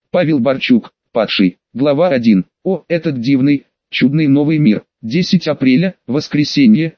Павел Борчук, падший. Глава 1. О, этот дивный, чудный новый мир. 10 апреля, воскресенье,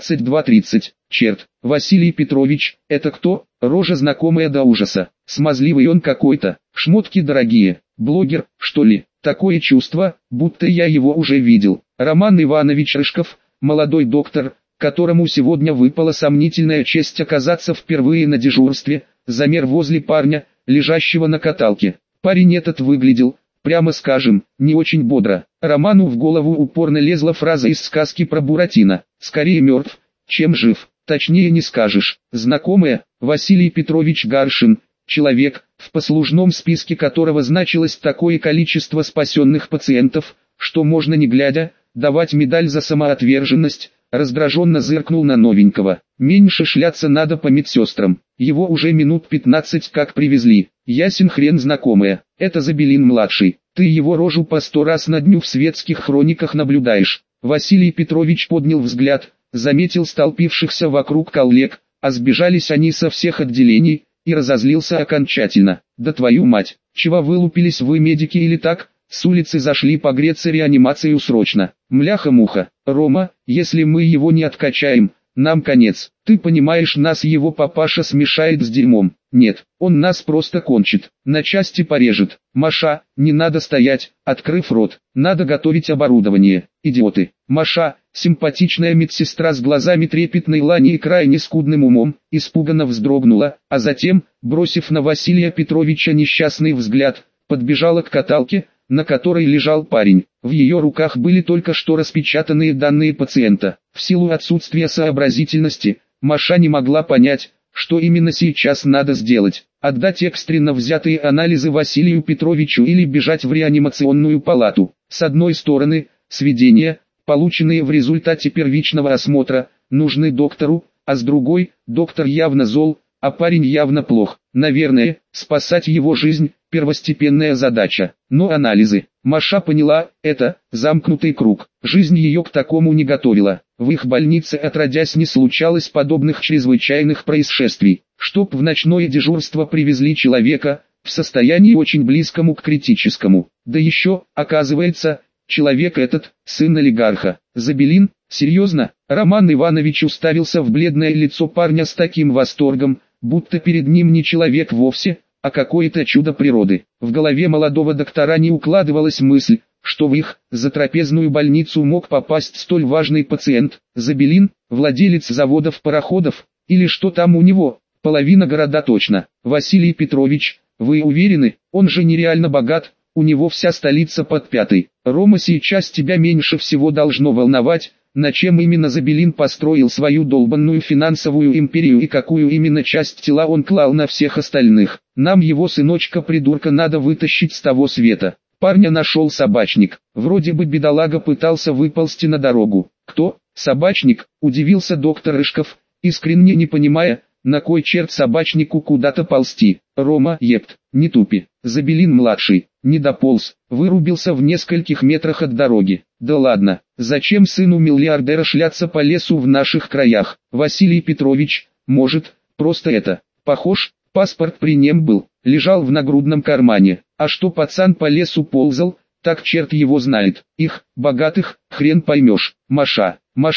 22:30. Черт, Василий Петрович, это кто? Рожа знакомая до ужаса. Смазливый он какой-то, шмотки дорогие. Блогер, что ли? Такое чувство, будто я его уже видел. Роман Иванович Рыжков, молодой доктор, которому сегодня выпала сомнительная честь оказаться впервые на дежурстве, замер возле парня, лежащего на каталке. Парень этот выглядел, прямо скажем, не очень бодро. Роману в голову упорно лезла фраза из сказки про Буратино: «Скорее мертв, чем жив». Точнее не скажешь. Знакомая, Василий Петрович Гаршин, человек, в послужном списке которого значилось такое количество спасенных пациентов, что можно не глядя, давать медаль за самоотверженность, раздраженно зыркнул на новенького. Меньше шляться надо по медсестрам. Его уже минут 15 как привезли. Ясен хрен знакомая. Это Забелин-младший. Ты его рожу по 100 раз на дню в светских хрониках наблюдаешь. Василий Петрович поднял взгляд, заметил столпившихся вокруг коллег, а сбежались они со всех отделений, и разозлился окончательно. Да твою мать, чего вылупились вы, медики, или так? С улицы зашли погреться, реанимацию срочно. Мляха-муха. Рома, если мы его не откачаем, нам конец. Ты понимаешь, нас его папаша смешает с дерьмом. Нет, он нас просто кончит, на части порежет. Маша, не надо стоять, открыв рот. Надо готовить оборудование. Идиоты. Маша, симпатичная медсестра с глазами трепетной лани и крайне скудным умом, испуганно вздрогнула, а затем, бросив на Василия Петровича несчастный взгляд, подбежала к каталке, на которой лежал парень. В ее руках были только что распечатанные данные пациента. В силу отсутствия сообразительности, Маша не могла понять, что именно сейчас надо сделать: отдать экстренно взятые анализы Василию Петровичу или бежать в реанимационную палату. С одной стороны, сведения, полученные в результате первичного осмотра, нужны доктору, а с другой, доктор явно зол, а парень явно плох. Наверное, спасать его жизнь – первостепенная задача. Но анализы, Маша поняла, это замкнутый круг. Жизнь ее к такому не готовила. В их больнице отродясь не случалось подобных чрезвычайных происшествий. Чтоб в ночное дежурство привезли человека, в состоянии очень близкому к критическому. Да еще, оказывается, человек этот – сын олигарха. Забелин? Серьезно? Роман Иванович уставился в бледное лицо парня с таким восторгом, будто перед ним не человек вовсе, а какое-то чудо природы. В голове молодого доктора не укладывалась мысль, что в их затрапезную больницу мог попасть столь важный пациент. Забелин, владелец заводов-пароходов, или что там у него, половина города точно. Василий Петрович, вы уверены, он же нереально богат, у него вся столица под пятой. Рома, сейчас тебя меньше всего должно волновать, на чем именно Забелин построил свою долбанную финансовую империю и какую именно часть тела он клал на всех остальных. Нам его сыночка-придурка надо вытащить с того света. Парня нашел собачник. Вроде бы бедолага пытался выползти на дорогу. Кто? Собачник? Удивился доктор Рыжков, искренне не понимая, на кой черт собачнику куда-то ползти. Рома, епт, не тупи. Забелин-младший не дополз, вырубился в нескольких метрах от дороги. Да ладно, зачем сыну миллиардера шляться по лесу в наших краях? Василий Петрович, может, просто это, похож? Паспорт при нем был, лежал в нагрудном кармане. А что пацан по лесу ползал, так черт его знает. Их, богатых, хрен поймешь. Маша,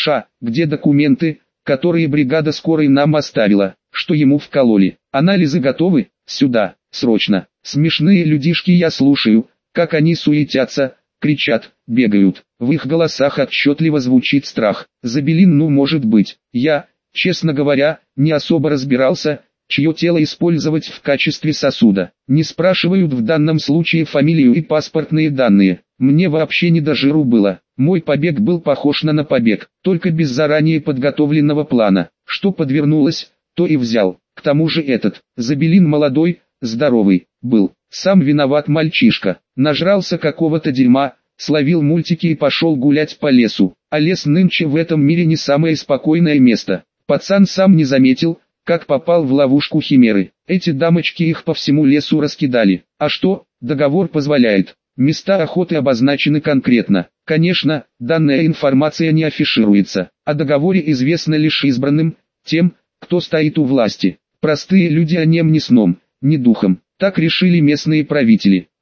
где документы, которые бригада скорой нам оставила? Что ему вкололи? Анализы готовы? Сюда, срочно. Смешные людишки, я слушаю, как они суетятся, кричат, бегают. В их голосах отчетливо звучит страх. Забелин, ну может быть. Я, честно говоря, не особо разбирался, чье тело использовать в качестве сосуда. Не спрашивают в данном случае фамилию и паспортные данные. Мне вообще не до жиру было. Мой побег был похож на побег, только без заранее подготовленного плана. Что подвернулось, то и взял. К тому же этот, Забелин молодой, здоровый, был. Сам виноват мальчишка. Нажрался какого-то дерьма, словил мультики и пошел гулять по лесу. А лес нынче в этом мире не самое спокойное место. Пацан сам не заметил, как попал в ловушку химеры. Эти дамочки их по всему лесу раскидали. А что, договор позволяет. Места охоты обозначены конкретно. Конечно, данная информация не афишируется. О договоре известно лишь избранным, тем, кто стоит у власти. Простые люди о нем ни сном, ни духом. Так решили местные правители.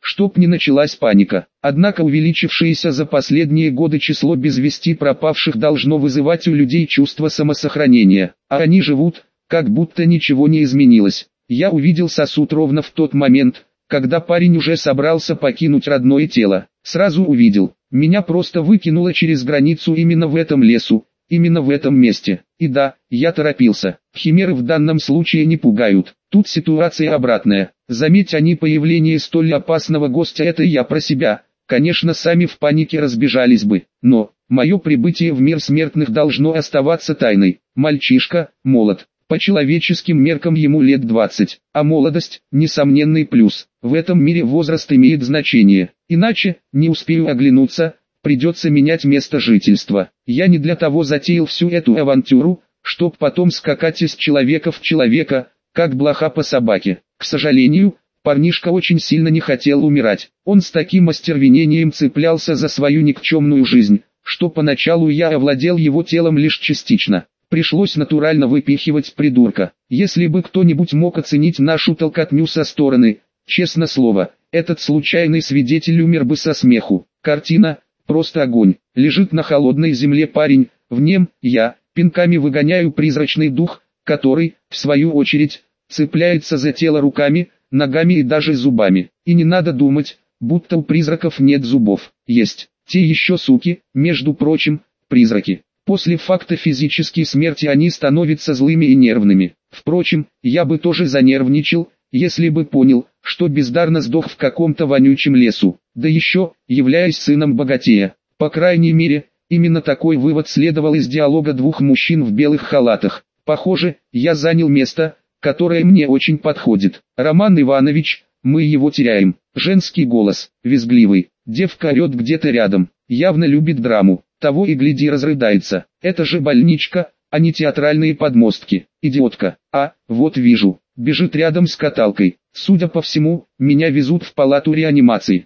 чтоб не началась паника. Однако увеличившееся за последние годы число без вести пропавших должно вызывать у людей чувство самосохранения, а они живут, как будто ничего не изменилось. Я увидел сосуд ровно в тот момент, когда парень уже собрался покинуть родное тело. Сразу увидел, меня просто выкинуло через границу именно в этом лесу, именно в этом месте. И да, я торопился. Химеры в данном случае не пугают. Тут ситуация обратная. Заметь они появление столь опасного гостя, это я про себя. Конечно, сами в панике разбежались бы. Но, мое прибытие в мир смертных должно оставаться тайной. Мальчишка, молод. По человеческим меркам ему лет 20, а молодость – несомненный плюс. В этом мире возраст имеет значение, иначе, не успею оглянуться, придется менять место жительства. Я не для того затеял всю эту авантюру, чтоб потом скакать из человека в человека, как блоха по собаке. К сожалению, парнишка очень сильно не хотел умирать. Он с таким остервенением цеплялся за свою никчемную жизнь, что поначалу я овладел его телом лишь частично. Пришлось натурально выпихивать придурка. Если бы кто-нибудь мог оценить нашу толкотню со стороны, честно слово, этот случайный свидетель умер бы со смеху. Картина, просто огонь. Лежит на холодной земле парень, в нем, я, пинками выгоняю призрачный дух, который, в свою очередь, цепляется за тело руками, ногами и даже зубами. И не надо думать, будто у призраков нет зубов. Есть, те еще суки, между прочим, призраки. После факта физической смерти они становятся злыми и нервными. Впрочем, я бы тоже занервничал, если бы понял, что бездарно сдох в каком-то вонючем лесу, да еще, являясь сыном богатея. По крайней мере, именно такой вывод следовал из диалога двух мужчин в белых халатах. Похоже, я занял место, которое мне очень подходит. Роман Иванович, мы его теряем. Женский голос, визгливый, девка орет где-то рядом, явно любит драму. Того и гляди разрыдается. Это же больничка, а не театральные подмостки. Идиотка. А, вот вижу. Бежит рядом с каталкой. Судя по всему, меня везут в палату реанимации.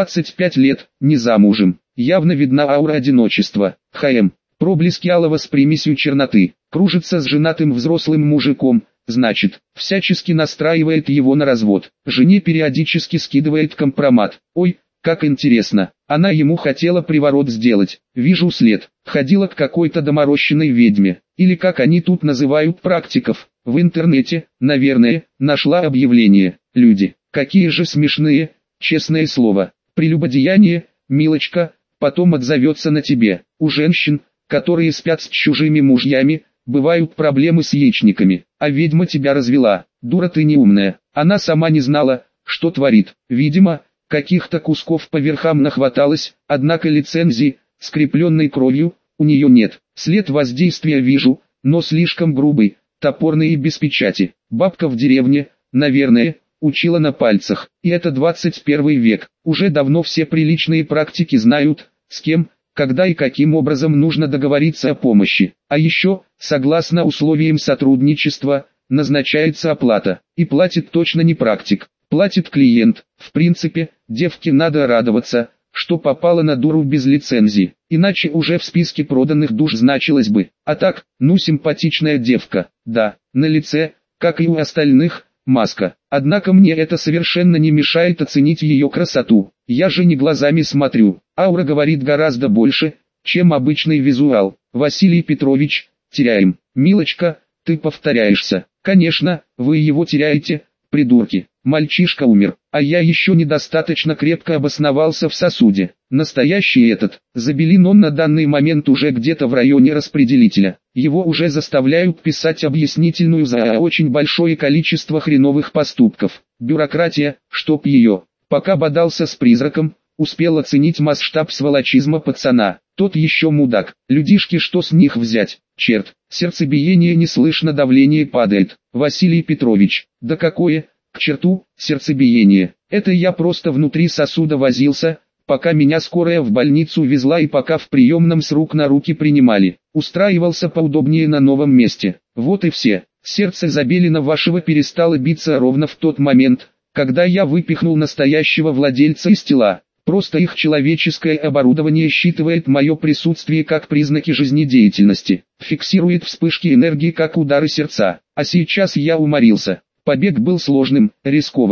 25 лет, не замужем. Явно видна аура одиночества. ХМ. Проблески алого с примесью черноты. Кружится с женатым взрослым мужиком. Значит, всячески настраивает его на развод. Жене периодически скидывает компромат. Ой, как интересно, она ему хотела приворот сделать. Вижу след. Ходила к какой-то доморощенной ведьме. Или как они тут называют практиков. В интернете, наверное, нашла объявление. Люди, какие же смешные, честное слово. Прелюбодеяние, милочка, потом отзовется на тебе. У женщин, которые спят с чужими мужьями, бывают проблемы с яичниками. А ведьма тебя развела. Дура ты неумная. Она сама не знала, что творит. Видимо, каких-то кусков по верхам нахваталось, однако лицензии, скрепленной кровью, у нее нет. След воздействия вижу, но слишком грубый, топорный и без печати. Бабка в деревне, наверное, учила на пальцах. И это 21 век. Уже давно все приличные практики знают, с кем, когда и каким образом нужно договориться о помощи. А еще, согласно условиям сотрудничества, назначается оплата. И платит точно не практик. Платит клиент. В принципе, девке надо радоваться, что попала на дуру без лицензии, иначе уже в списке проданных душ значилось бы. А так, ну симпатичная девка, да, на лице, как и у остальных, маска. Однако мне это совершенно не мешает оценить ее красоту. Я же не глазами смотрю, аура говорит гораздо больше, чем обычный визуал. Василий Петрович, теряем. Милочка, ты повторяешься. Конечно, вы его теряете, придурки. Мальчишка умер, а я еще недостаточно крепко обосновался в сосуде. Настоящий этот, Забелин, он на данный момент уже где-то в районе распределителя. Его уже заставляют писать объяснительную за очень большое количество хреновых поступков. Бюрократия, чтоб ее. Пока бодался с призраком, успел оценить масштаб сволочизма пацана. Тот еще мудак. Людишки, что с них взять? Черт, сердцебиение не слышно, давление падает. Василий Петрович, да какое... К черту, сердцебиение. Это я просто внутри сосуда возился, пока меня скорая в больницу везла и пока в приемном с рук на руки принимали. Устраивался поудобнее на новом месте. Вот и все. Сердце Забелина вашего перестало биться ровно в тот момент, когда я выпихнул настоящего владельца из тела. Просто их человеческое оборудование считывает мое присутствие как признаки жизнедеятельности. Фиксирует вспышки энергии как удары сердца. А сейчас я уморился. Побег был сложным, рискованным.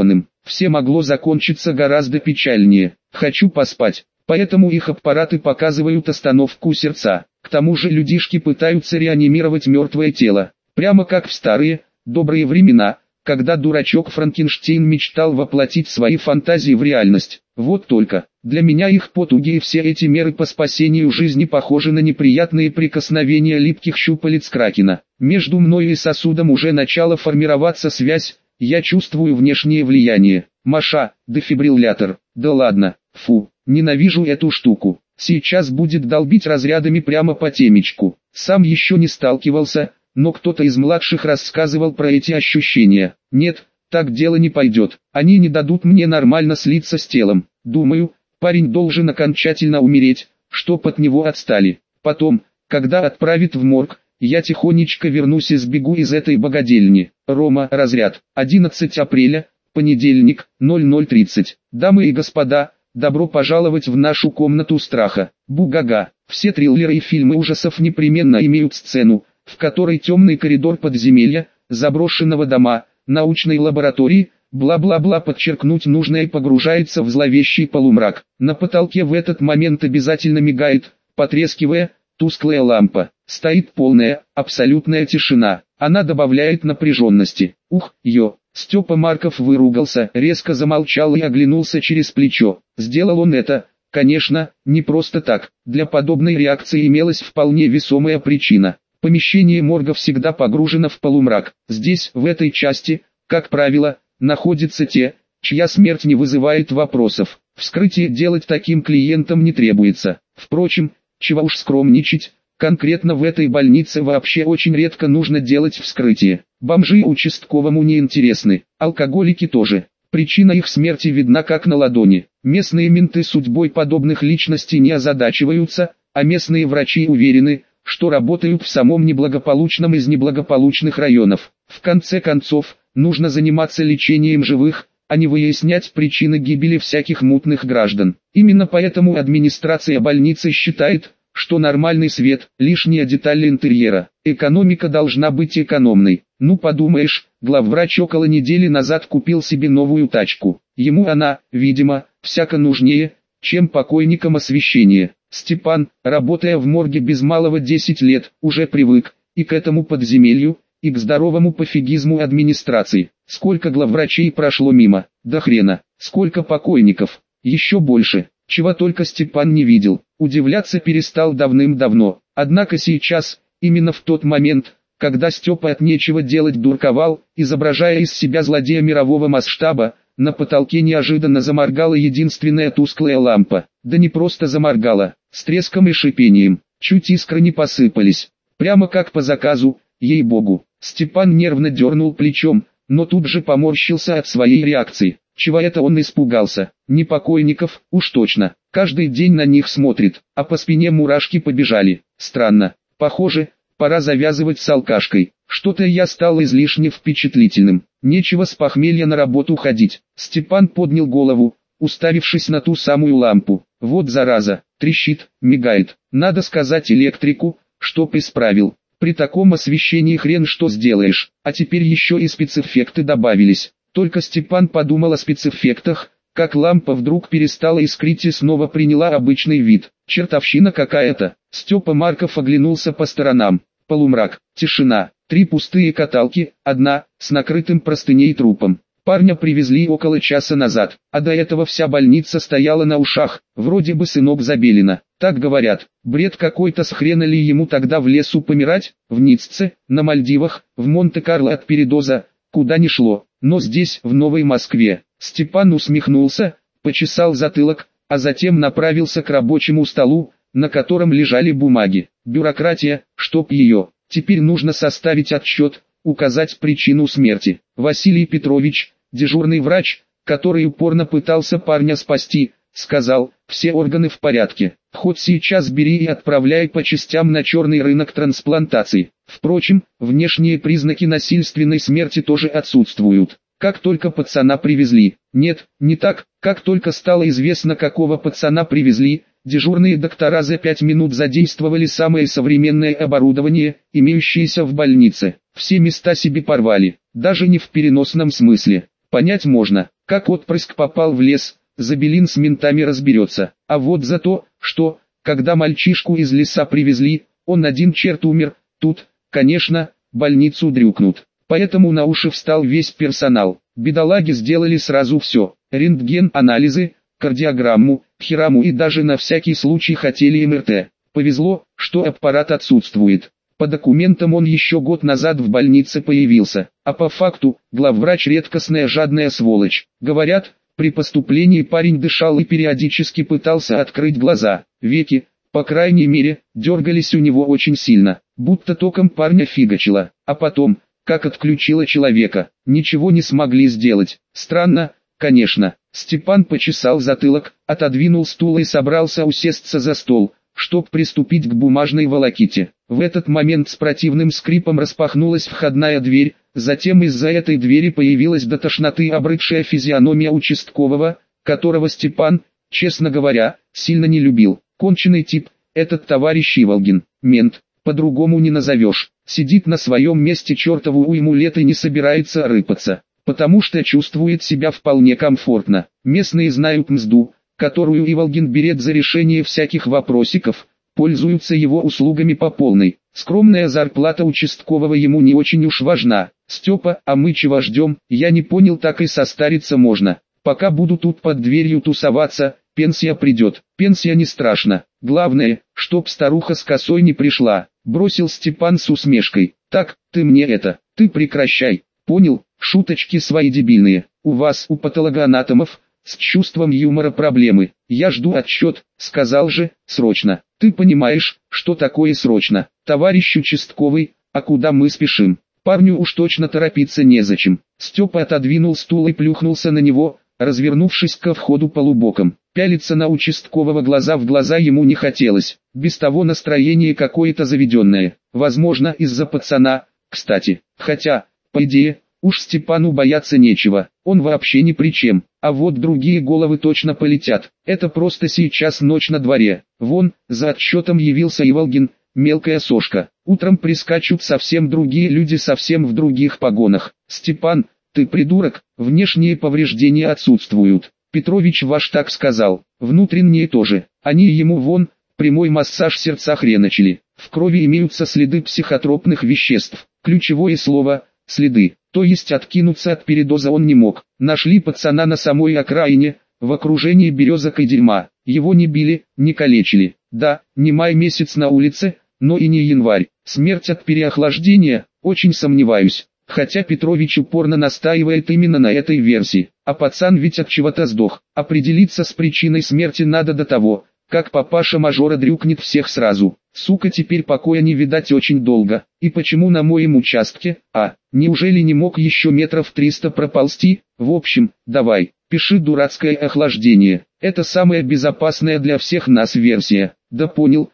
все могло закончиться гораздо печальнее. Хочу поспать, поэтому их аппараты показывают остановку сердца. К тому же людишки пытаются реанимировать мертвое тело, прямо как в старые, добрые времена, когда дурачок Франкенштейн мечтал воплотить свои фантазии в реальность. Вот только, для меня их потуги и все эти меры по спасению жизни похожи на неприятные прикосновения липких щупалец кракена. Между мной и сосудом уже начала формироваться связь, я чувствую внешнее влияние. Маша, дефибриллятор, да ладно, фу, ненавижу эту штуку. Сейчас будет долбить разрядами прямо по темечку. Сам еще не сталкивался, но кто-то из младших рассказывал про эти ощущения. Нет, так дело не пойдет. Они не дадут мне нормально слиться с телом. Думаю, парень должен окончательно умереть, чтоб от него отстали. Потом, когда отправят в морг, я тихонечко вернусь и сбегу из этой богадельни. Рома, разряд. 11 апреля, понедельник, 00:30. Дамы и господа, добро пожаловать в нашу комнату страха. Бугага. Все триллеры и фильмы ужасов непременно имеют сцену, в которой темный коридор подземелья, заброшенного дома, научной лаборатории, бла-бла-бла, подчеркнуть нужное, погружается в зловещий полумрак. На потолке в этот момент обязательно мигает, потрескивая, тусклая лампа. Стоит полная, абсолютная тишина. Она добавляет напряженности. Ух, ё! Степа Марков выругался, резко замолчал и оглянулся через плечо. Сделал он это, конечно, не просто так. Для подобной реакции имелась вполне весомая причина. Помещение морга всегда погружено в полумрак. Здесь, в этой части, как правило, находятся те, чья смерть не вызывает вопросов. Вскрытие делать таким клиентам не требуется. Впрочем, чего уж скромничать, конкретно в этой больнице вообще очень редко нужно делать вскрытие. Бомжи участковому не интересны, алкоголики тоже. Причина их смерти видна как на ладони. Местные менты судьбой подобных личностей не озадачиваются, а местные врачи уверены, что работают в самом неблагополучном из неблагополучных районов. В конце концов, нужно заниматься лечением живых, а не выяснять причины гибели всяких мутных граждан. Именно поэтому администрация больницы считает, что нормальный свет – лишняя деталь интерьера. Экономика должна быть экономной. Ну подумаешь, главврач около недели назад купил себе новую тачку. Ему она, видимо, всяко нужнее, чем покойникам освещение. Степан, работая в морге без малого 10 лет, уже привык и к этому подземелью, и к здоровому пофигизму администрации. Сколько главврачей прошло мимо, до хрена, сколько покойников, еще больше, чего только Степан не видел. Удивляться перестал давным-давно, однако сейчас, именно в тот момент, когда Степа от нечего делать дурковал, изображая из себя злодея мирового масштаба, на потолке неожиданно заморгала единственная тусклая лампа. Да не просто заморгала, с треском и шипением, чуть искры не посыпались. Прямо как по заказу, ей-богу. Степан нервно дернул плечом, но тут же поморщился от своей реакции. Чего это он испугался? Не покойников, уж точно. Каждый день на них смотрит, а по спине мурашки побежали. Странно. Похоже, пора завязывать с алкашкой. Что-то я стал излишне впечатлительным. Нечего с похмелья на работу ходить. Степан поднял голову, уставившись на ту самую лампу. Вот зараза, трещит, мигает. Надо сказать электрику, чтоб исправил. При таком освещении хрен что сделаешь. А теперь еще и спецэффекты добавились. Только Степан подумал о спецэффектах, как лампа вдруг перестала искрить и снова приняла обычный вид. Чертовщина какая-то. Степа Марков оглянулся по сторонам. Полумрак, тишина, 3 пустые каталки, одна, с накрытым простыней трупом. Парня привезли около часа назад, а до этого вся больница стояла на ушах, вроде бы сынок Забелина. Так говорят, бред какой-то, с хрена ли ему тогда в лесу помирать, в Ницце, на Мальдивах, в Монте-Карло от передоза, куда ни шло. Но здесь, в Новой Москве, Степан усмехнулся, почесал затылок, а затем направился к рабочему столу, на котором лежали бумаги. Бюрократия, чтоб ее. Теперь нужно составить отчет, указать причину смерти. Василий Петрович, дежурный врач, который упорно пытался парня спасти, сказал: все органы в порядке. Хоть сейчас бери и отправляй по частям на черный рынок трансплантаций. Впрочем, внешние признаки насильственной смерти тоже отсутствуют. Как только пацана привезли, нет, не так, как только стало известно, какого пацана привезли, дежурные доктора за 5 минут задействовали самое современное оборудование, имеющееся в больнице. Все места себе порвали, даже не в переносном смысле. Понять можно, Как отпрыск попал в лес, Забелин с ментами разберется. А вот за то, что, когда мальчишку из леса привезли, он один черт умер, тут, конечно, больницу дрюкнут. Поэтому на уши встал весь персонал. Бедолаги сделали сразу все. Рентген, анализы, кардиограмму, хираму и даже на всякий случай хотели МРТ. Повезло, что аппарат отсутствует. По документам он еще год назад в больнице появился, а по факту, главврач редкостная жадная сволочь. Говорят, при поступлении парень дышал и периодически пытался открыть глаза. Веки, по крайней мере, дергались у него очень сильно, будто током парня фигачило. А потом, как отключило человека, ничего не смогли сделать. Странно, конечно. Степан почесал затылок, отодвинул стул и собрался усесться за стол, чтоб приступить к бумажной волоките. В этот момент с противным скрипом распахнулась входная дверь, затем из-за этой двери появилась до тошноты обрыдшая физиономия участкового, которого Степан, честно говоря, сильно не любил. Конченый тип, этот товарищ Иволгин, мент, по-другому не назовешь, сидит на своем месте чертову уйму лет и не собирается рыпаться, потому что чувствует себя вполне комфортно. Местные знают мзду, которую Иволгин берет за решение всяких вопросиков, пользуются его услугами по полной. Скромная зарплата участкового ему не очень уж важна. Степа, а мы чего ждем? Я не понял, так и состариться можно. Пока буду тут под дверью тусоваться, пенсия придет. Пенсия не страшно. Главное, чтоб старуха с косой не пришла. Бросил Степан с усмешкой. Так, ты мне это, ты прекращай. Понял, шуточки свои дебильные. У вас, у патологоанатомов, с чувством юмора проблемы. Я жду отчет, сказал же, срочно. Ты понимаешь, что такое срочно, товарищ участковый, а куда мы спешим? Парню уж точно торопиться незачем. Степа отодвинул стул и плюхнулся на него, развернувшись ко входу полубоком. Пялиться на участкового глаза в глаза ему не хотелось. Без того настроение какое-то заведенное. Возможно, из-за пацана, кстати. Хотя, по идее, уж Степану бояться нечего, он вообще ни при чем, а вот другие головы точно полетят. Это просто сейчас ночь на дворе. Вон, за отчетом явился Иволгин, мелкая сошка. Утром прискачут совсем другие люди совсем в других погонах. Степан, ты придурок, внешние повреждения отсутствуют. Петрович ваш так сказал, внутренние тоже. Они ему вон, прямой массаж сердца хреначили. В крови имеются следы психотропных веществ. Ключевое слово – следы. То есть откинуться от передоза он не мог. Нашли пацана на самой окраине, в окружении березок и дерьма. Его не били, не калечили. Да, не май месяц на улице, но и не январь. Смерть от переохлаждения, очень сомневаюсь. Хотя Петрович упорно настаивает именно на этой версии. А пацан ведь от чего-то сдох. Определиться с причиной смерти надо до того, как папаша мажора дрюкнет всех сразу. Сука, теперь покоя не видать очень долго. И почему на моем участке? Неужели не мог еще метров 300 проползти? В общем, давай, пиши дурацкое охлаждение. Это самая безопасная для всех нас версия. Да понял.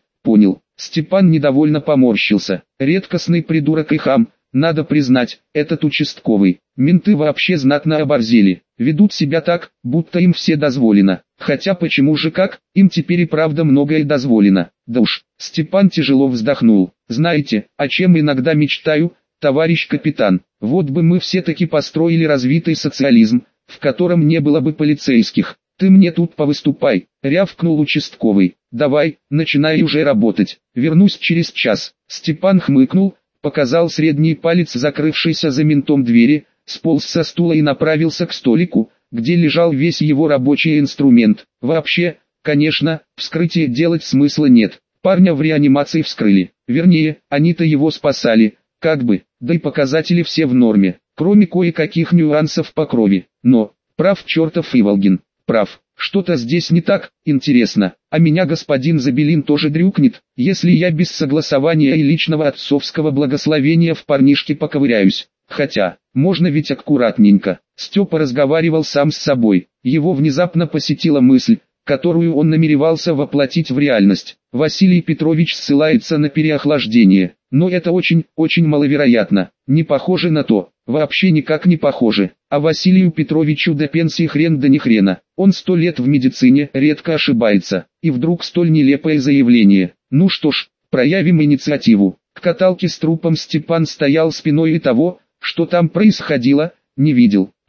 Степан недовольно поморщился. Редкостный придурок и хам. Надо признать, этот участковый. Менты вообще знатно оборзели. Ведут себя так, будто им все дозволено. Хотя почему же как, им теперь и правда многое дозволено. Да уж, Степан тяжело вздохнул. Знаете, о чем иногда мечтаю, товарищ капитан? Вот бы мы все-таки построили развитый социализм, в котором не было бы полицейских. Ты мне тут повыступай, рявкнул участковый. Давай, начинай уже работать. Вернусь через час. Степан хмыкнул, показал средний палец закрывшейся за ментом двери, сполз со стула и направился к столику, где лежал весь его рабочий инструмент. Вообще, конечно, вскрытие делать смысла нет. Парня в реанимации вскрыли. Вернее, они-то его спасали, как бы, да и показатели все в норме, кроме кое-каких нюансов по крови. Но, прав чертов Иволгин, прав. Что-то здесь не так, интересно, а меня господин Забелин тоже дрюкнет, если я без согласования и личного отцовского благословения в парнишке поковыряюсь. Хотя, можно ведь аккуратненько. Степа разговаривал сам с собой. Его внезапно посетила мысль, которую он намеревался воплотить в реальность. Василий Петрович ссылается на переохлаждение. Но это очень маловероятно. Не похоже на то. Вообще никак не похоже. А Василию Петровичу до пенсии хрен да ни хрена. Он 100 лет в медицине, редко ошибается. И вдруг столь нелепое заявление. Ну что ж, проявим инициативу. К каталке с трупом Степан стоял спиной и того, что там происходило, не видел.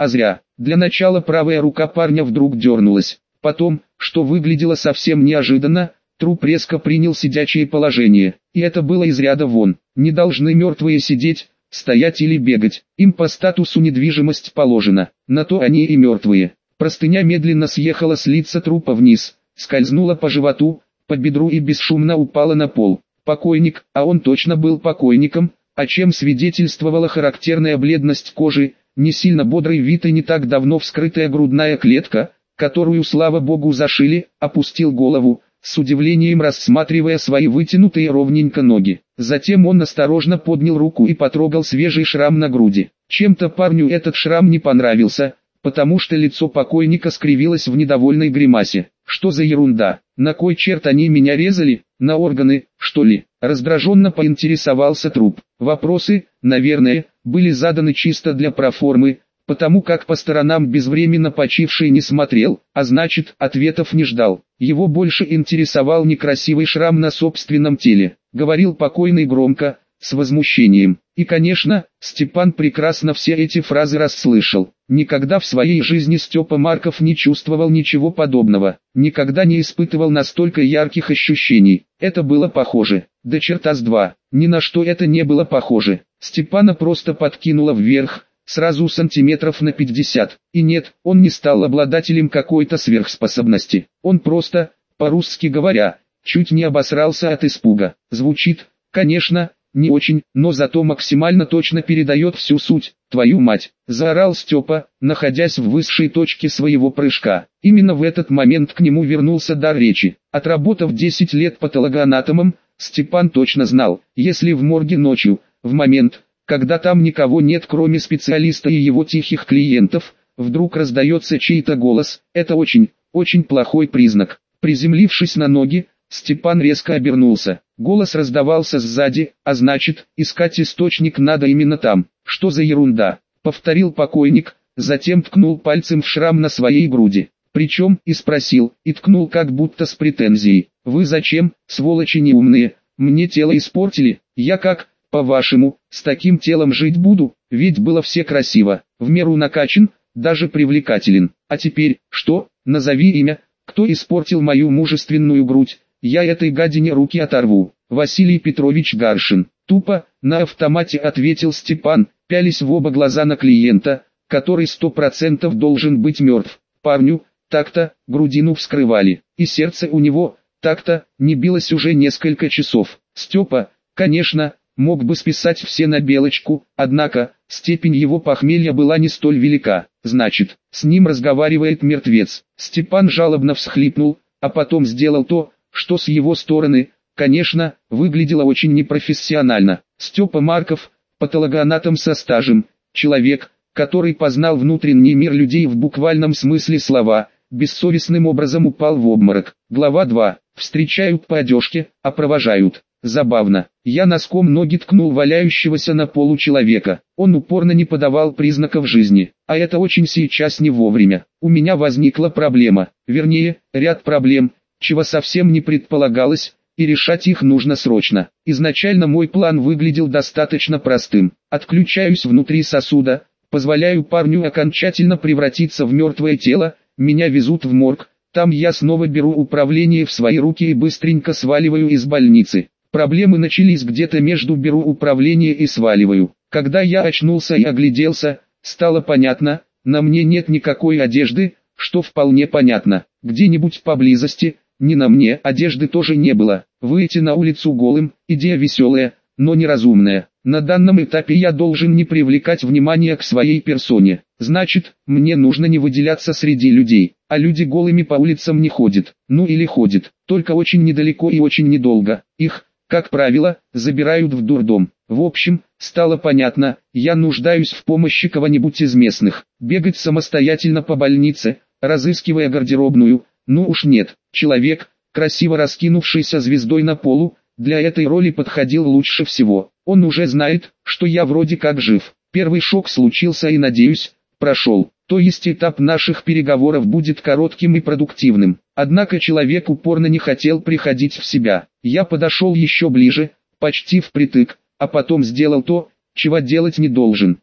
А зря. Для начала правая рука парня вдруг дернулась. Потом, что выглядело совсем неожиданно, труп резко принял сидячее положение. И это было из ряда вон. Не должны мертвые сидеть, стоять или бегать. Им по статусу недвижимость положена. На то они и мертвые. Простыня медленно съехала с лица трупа вниз, скользнула по животу, по бедру и бесшумно упала на пол. Покойник, а он точно был покойником, о чем свидетельствовала характерная бледность кожи, не сильно бодрый вид и не так давно вскрытая грудная клетка, которую, слава богу, зашили, опустил голову, с удивлением рассматривая свои вытянутые ровненько ноги. Затем он осторожно поднял руку и потрогал свежий шрам на груди. Чем-то парню этот шрам не понравился, потому что лицо покойника скривилось в недовольной гримасе. Что за ерунда? На кой черт они меня резали? На органы, что ли? Раздраженно поинтересовался труп. Вопросы, наверное, были заданы чисто для проформы, потому как по сторонам безвременно почивший не смотрел, а значит, ответов не ждал. Его больше интересовал некрасивый шрам на собственном теле. Говорил покойный громко, с возмущением. И, конечно, Степан прекрасно все эти фразы расслышал. Никогда в своей жизни Степа Марков не чувствовал ничего подобного. Никогда не испытывал настолько ярких ощущений. Это было похоже. Да черта с два. Ни на что это не было похоже. Степана просто подкинуло вверх, сразу сантиметров на 50. И нет, он не стал обладателем какой-то сверхспособности. Он просто, по-русски говоря, чуть не обосрался от испуга. Звучит, конечно, не очень, но зато максимально точно передает всю суть. «Твою мать!» – заорал Степа, находясь в высшей точке своего прыжка. Именно в этот момент к нему вернулся дар речи. Отработав 10 лет патологоанатомом, Степан точно знал, если в морге ночью, в момент, когда там никого нет кроме специалиста и его тихих клиентов, вдруг раздается чей-то голос, это очень, очень плохой признак. Приземлившись на ноги, Степан резко обернулся. Голос раздавался сзади, а значит, искать источник надо именно там. Что за ерунда? Повторил покойник, затем ткнул пальцем в шрам на своей груди. Причем, и спросил, и ткнул как будто с претензией. Вы зачем, сволочи неумные, мне тело испортили? Я как, по-вашему, с таким телом жить буду? Ведь было все красиво, в меру накачан, даже привлекателен. А теперь, что? Назови имя, кто испортил мою мужественную грудь? Я этой гадине руки оторву. Василий Петрович Гаршин. Тупо, на автомате ответил Степан, пялись в оба глаза на клиента, который 100% должен быть мертв. Парню, так-то, грудину вскрывали, и сердце у него, так-то, не билось уже несколько часов. Степа, конечно, мог бы списать все на Белочку, однако, степень его похмелья была не столь велика. Значит, с ним разговаривает мертвец. Степан жалобно всхлипнул, а потом сделал то, что с его стороны, конечно, выглядело очень непрофессионально. Степа Марков, патологоанатом со стажем, человек, который познал внутренний мир людей в буквальном смысле слова, бессовестным образом упал в обморок. Глава 2. Встречают по одежке, а провожают. Забавно. Я носком ноги ткнул валяющегося на полу человека. Он упорно не подавал признаков жизни. А это очень сейчас не вовремя. У меня возникла проблема. Вернее, ряд проблем, чего совсем не предполагалось, и решать их нужно срочно. Изначально мой план выглядел достаточно простым. Отключаюсь внутри сосуда, позволяю парню окончательно превратиться в мертвое тело, меня везут в морг, там я снова беру управление в свои руки и быстренько сваливаю из больницы. Проблемы начались где-то между беру управление и сваливаю. Когда я очнулся и огляделся, стало понятно, на мне нет никакой одежды, что вполне понятно. Где-нибудь поблизости, ни на мне одежды тоже не было. Выйти на улицу голым, идея веселая, но неразумная. На данном этапе я должен не привлекать внимания к своей персоне. Значит, мне нужно не выделяться среди людей. А люди голыми по улицам не ходят. Ну или ходят, только очень недалеко и очень недолго. Их, как правило, забирают в дурдом. В общем, стало понятно, я нуждаюсь в помощи кого-нибудь из местных. Бегать самостоятельно по больнице, разыскивая гардеробную, ну уж нет. Человек, красиво раскинувшийся звездой на полу, для этой роли подходил лучше всего. Он уже знает, что я вроде как жив. Первый шок случился и, надеюсь, прошел. То есть этап наших переговоров будет коротким и продуктивным. Однако человек упорно не хотел приходить в себя. Я подошел еще ближе, почти впритык, а потом сделал то, чего делать не должен.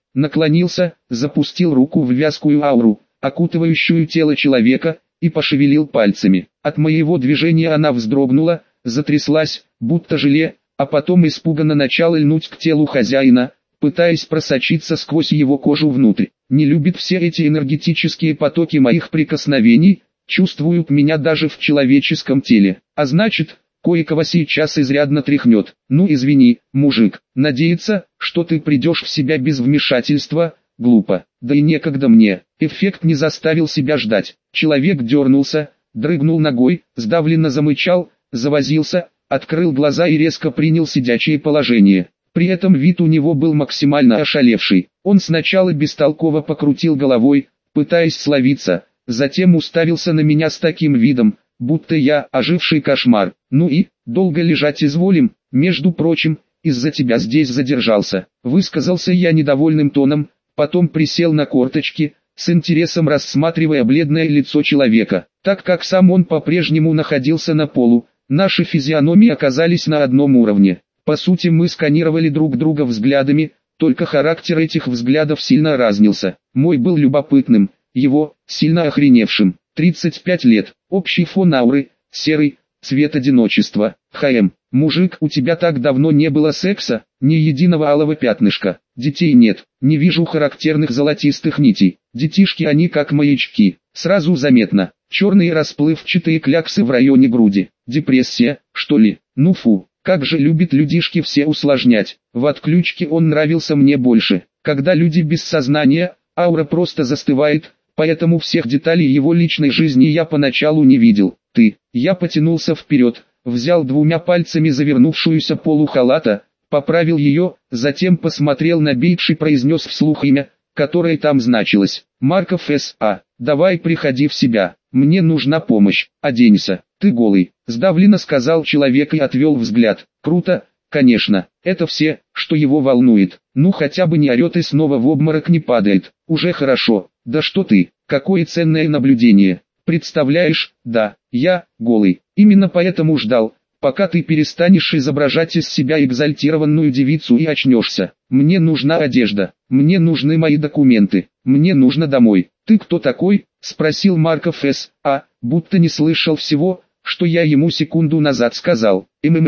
наклонился, запустил руку в вязкую ауру, окутывающую тело человека, и пошевелил пальцами. От моего движения она вздрогнула, затряслась, будто желе, а потом испуганно начала льнуть к телу хозяина, пытаясь просочиться сквозь его кожу внутрь. Не любит все эти энергетические потоки моих прикосновений, чувствуют меня даже в человеческом теле, а значит, кое-кого сейчас изрядно тряхнет. Ну извини, мужик, надеяться, что ты придешь в себя без вмешательства, глупо, да и некогда мне. Эффект не заставил себя ждать. Человек дернулся, дрыгнул ногой, сдавленно замычал, завозился, открыл глаза и резко принял сидячее положение. При этом вид у него был максимально ошалевший. Он сначала бестолково покрутил головой, пытаясь словиться, затем уставился на меня с таким видом, будто я оживший кошмар. Ну и, долго лежать изволим, между прочим, из-за тебя здесь задержался. Высказался я недовольным тоном, потом присел на корточки, с интересом рассматривая бледное лицо человека. Так как сам он по-прежнему находился на полу, наши физиономии оказались на одном уровне. По сути мы сканировали друг друга взглядами, только характер этих взглядов сильно разнился. Мой был любопытным, его – сильно охреневшим. 35 лет, общий фон ауры, серый, цвет одиночества. ХМ, мужик, у тебя так давно не было секса, ни единого алого пятнышка. Детей нет, не вижу характерных золотистых нитей. Детишки они как маячки, сразу заметно. Черные расплывчатые кляксы в районе груди. Депрессия, что ли? Ну фу. Как же любит людишки все усложнять. В отключке он нравился мне больше. Когда люди без сознания, аура просто застывает, поэтому всех деталей его личной жизни я поначалу не видел. Я потянулся вперед, взял двумя пальцами завернувшуюся полу халата, поправил ее, затем посмотрел на бейдж и произнес вслух имя, которое там значилось. Марков С.А. Давай приходи в себя, мне нужна помощь, оденься, ты голый. Сдавленно сказал человек и отвел взгляд. Круто, конечно, это все, что его волнует. Ну хотя бы не орет и снова в обморок не падает. Уже хорошо. Да что ты, какое ценное наблюдение. Представляешь, да, я, голый. Именно поэтому ждал, пока ты перестанешь изображать из себя экзальтированную девицу и очнешься. Мне нужна одежда, мне нужны мои документы, мне нужно домой. Ты кто такой? Спросил Марков С.А., будто не слышал всего, что я ему секунду назад сказал.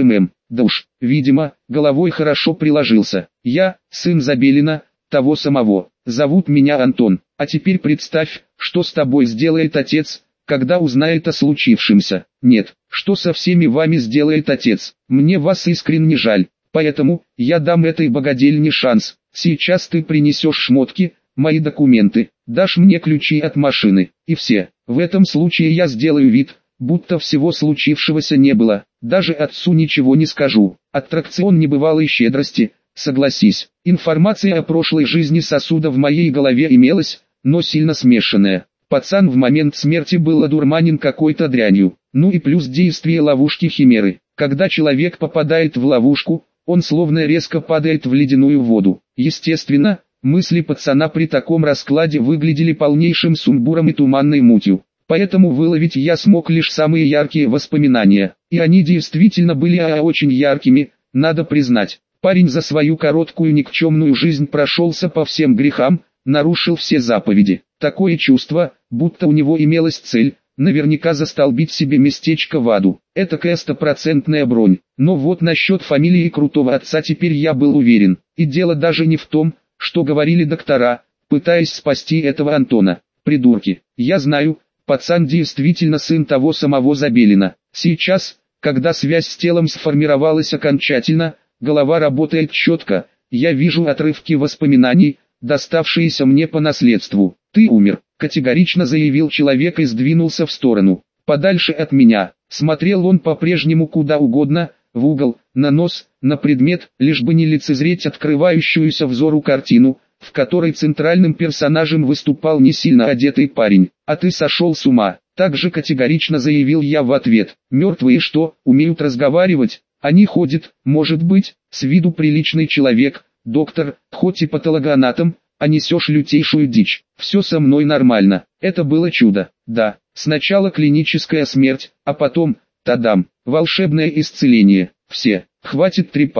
Да уж, видимо, головой хорошо приложился. Я, сын Забелина, того самого. Зовут меня Антон. А теперь представь, что с тобой сделает отец, когда узнает о случившемся. Нет, что со всеми вами сделает отец. Мне вас искренне жаль. Поэтому, я дам этой богадельне шанс. Сейчас ты принесешь шмотки, мои документы, дашь мне ключи от машины, и все. В этом случае я сделаю вид, будто всего случившегося не было. Даже отцу ничего не скажу. Аттракцион небывалой щедрости, согласись. Информация о прошлой жизни сосуда в моей голове имелась, но сильно смешанная. Пацан в момент смерти был одурманен какой-то дрянью. Ну и плюс действие ловушки химеры. Когда человек попадает в ловушку, он словно резко падает в ледяную воду. Естественно, мысли пацана при таком раскладе выглядели полнейшим сумбуром и туманной мутью. Поэтому выловить я смог лишь самые яркие воспоминания. И они действительно были очень яркими, надо признать. Парень за свою короткую никчемную жизнь прошелся по всем грехам, нарушил все заповеди. Такое чувство, будто у него имелась цель, наверняка застолбить себе местечко в аду. Этакая стопроцентная бронь. Но вот насчет фамилии крутого отца теперь я был уверен. И дело даже не в том, что говорили доктора, пытаясь спасти этого Антона. Придурки. Я знаю, пацан действительно сын того самого Забелина. Сейчас, когда связь с телом сформировалась окончательно, голова работает четко, я вижу отрывки воспоминаний, доставшиеся мне по наследству. «Ты умер», — категорично заявил человек и сдвинулся в сторону. Подальше от меня. Смотрел он по-прежнему куда угодно, в угол, на нос, на предмет, лишь бы не лицезреть открывающуюся взору картину, в которой центральным персонажем выступал не сильно одетый парень. «А ты сошел с ума», — также категорично заявил я в ответ. «Мертвые что, умеют разговаривать? Они ходят, может быть, с виду приличный человек, доктор, хоть и патологоанатом, а несешь лютейшую дичь. Все со мной нормально». Это было чудо. Да, сначала клиническая смерть, а потом, тадам, волшебное исцеление. Все, хватит трепаться.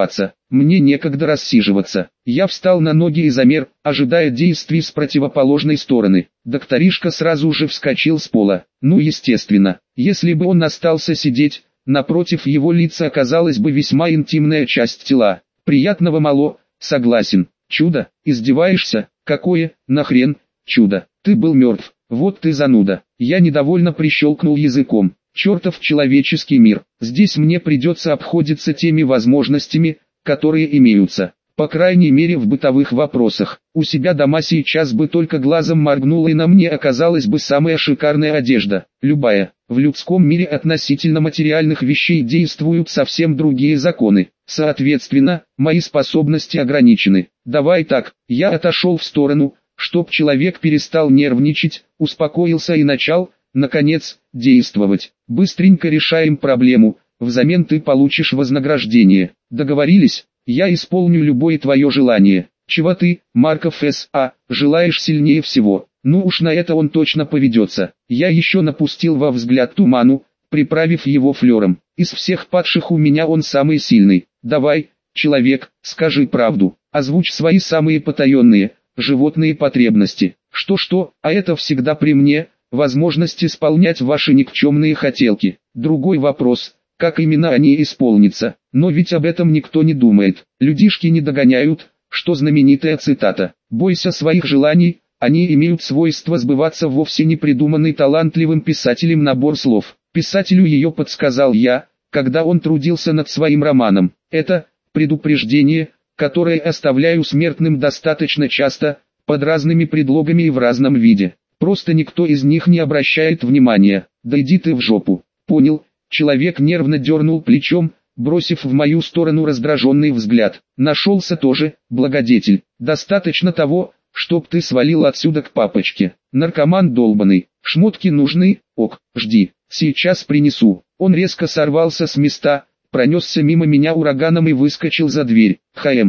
мне некогда рассиживаться. Я встал на ноги и замер, ожидая действий с противоположной стороны. Докторишка сразу же вскочил с пола. Ну естественно, если бы он остался сидеть, напротив его лица оказалась бы весьма интимная часть тела. Приятного мало, согласен. Чудо, издеваешься? Какое, нахрен, чудо? Ты был мертв, вот ты зануда. Я недовольно прищелкнул языком. Чертов человеческий мир, здесь мне придется обходиться теми возможностями, которые имеются. По крайней мере в бытовых вопросах. У себя дома сейчас бы только глазом моргнула и на мне оказалась бы самая шикарная одежда. Любая. В людском мире относительно материальных вещей действуют совсем другие законы. Соответственно, мои способности ограничены. Давай так, я отошел в сторону, чтоб человек перестал нервничать, успокоился и начал, наконец, действовать. Быстренько решаем проблему, взамен ты получишь вознаграждение. Договорились? Я исполню любое твое желание. Чего ты, Марков С.А., желаешь сильнее всего? Ну уж на это он точно поведется. Я еще напустил во взгляд туману, приправив его флером. Из всех падших у меня он самый сильный. Давай, человек, скажи правду. Озвучь свои самые потаенные, животные потребности. Что-что, а это всегда при мне, возможность исполнять ваши никчемные хотелки. Другой вопрос, как именно они исполнятся. Но ведь об этом никто не думает. Людишки не догоняют, что знаменитая цитата. «Бойся своих желаний, они имеют свойство сбываться», вовсе не придуманный талантливым писателем набор слов. Писателю ее подсказал я, когда он трудился над своим романом. Это предупреждение, которое оставляю смертным достаточно часто, под разными предлогами и в разном виде. Просто никто из них не обращает внимания. Да иди ты в жопу. Понял. Человек нервно дернул плечом, бросив в мою сторону раздраженный взгляд. Нашелся тоже, благодетель. Достаточно того, чтоб ты свалил отсюда к папочке. Наркоман долбаный. Шмотки нужны? Ок, жди. Сейчас принесу. Он резко сорвался с места, пронесся мимо меня ураганом и выскочил за дверь.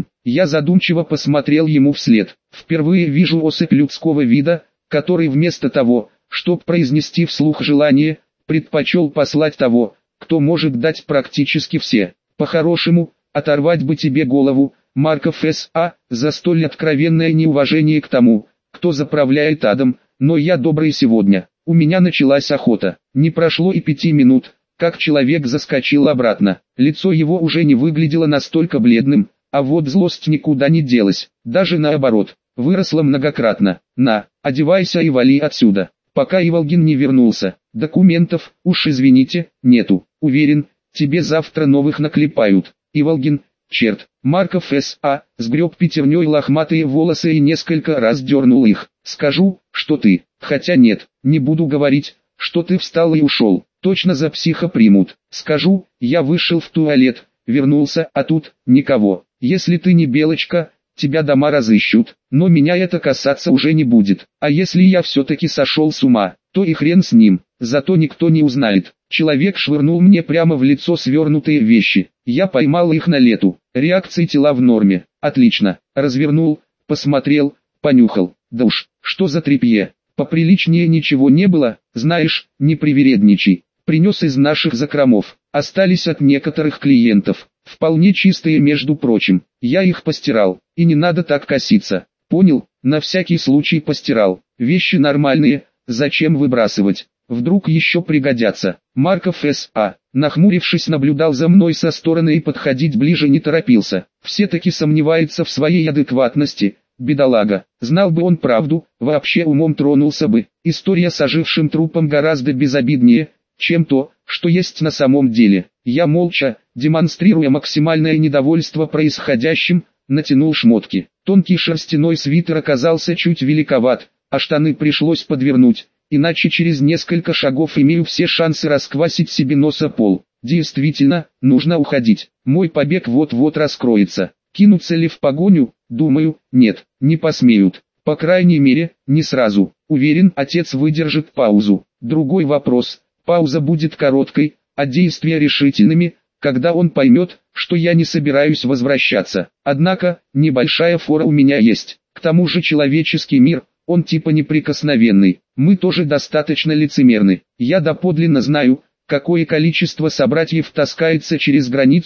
Я задумчиво посмотрел ему вслед. Впервые вижу особь людского вида, который вместо того, чтоб произнести вслух желание, предпочел послать того, кто может дать практически все. По-хорошему, оторвать бы тебе голову, Марков С.А., за столь откровенное неуважение к тому, кто заправляет адом, но я добрый сегодня. У меня началась охота. Не прошло и 5 минут, как человек заскочил обратно. Лицо его уже не выглядело настолько бледным, а вот злость никуда не делась, даже наоборот, выросла многократно. На, одевайся и вали отсюда, пока Иволгин не вернулся. Документов, уж извините, нету. Уверен, тебе завтра новых наклепают. Иволгин, черт. Марков С.А. сгреб пятерней лохматые волосы и несколько раз дернул их. Скажу, что ты, хотя нет, не буду говорить, что ты встал и ушел. Точно за психа примут. Скажу, я вышел в туалет, вернулся, а тут никого. Если ты не белочка, тебя дома разыщут, но меня это касаться уже не будет. А если я все-таки сошел с ума, то и хрен с ним, зато никто не узнает. Человек швырнул мне прямо в лицо свернутые вещи. Я поймал их на лету. Реакции тела в норме. Отлично. Развернул, посмотрел, понюхал. Да уж, что за тряпье. Поприличнее ничего не было, знаешь, не привередничай. Принес из наших закромов. Остались от некоторых клиентов. Вполне чистые, между прочим. Я их постирал. И не надо так коситься. Понял? На всякий случай постирал. Вещи нормальные, зачем выбрасывать? Вдруг еще пригодятся. Марков С.А., нахмурившись, наблюдал за мной со стороны и подходить ближе не торопился. Все-таки сомневается в своей адекватности. Бедолага. Знал бы он правду, вообще умом тронулся бы. История с ожившим трупом гораздо безобиднее, чем то, что есть на самом деле. Я молча, демонстрируя максимальное недовольство происходящим, натянул шмотки. Тонкий шерстяной свитер оказался чуть великоват, а штаны пришлось подвернуть, иначе через несколько шагов имею все шансы расквасить себе нос о пол. Действительно, нужно уходить. Мой побег вот-вот раскроется. Кинутся ли в погоню? Думаю, нет, не посмеют. По крайней мере, не сразу. Уверен, отец выдержит паузу. Другой вопрос. Пауза будет короткой, а действия решительными, когда он поймет, что я не собираюсь возвращаться. Однако, небольшая фора у меня есть. К тому же человеческий мир, он типа неприкосновенный. Мы тоже достаточно лицемерны. Я доподлинно знаю, какое количество собратьев таскается через границу,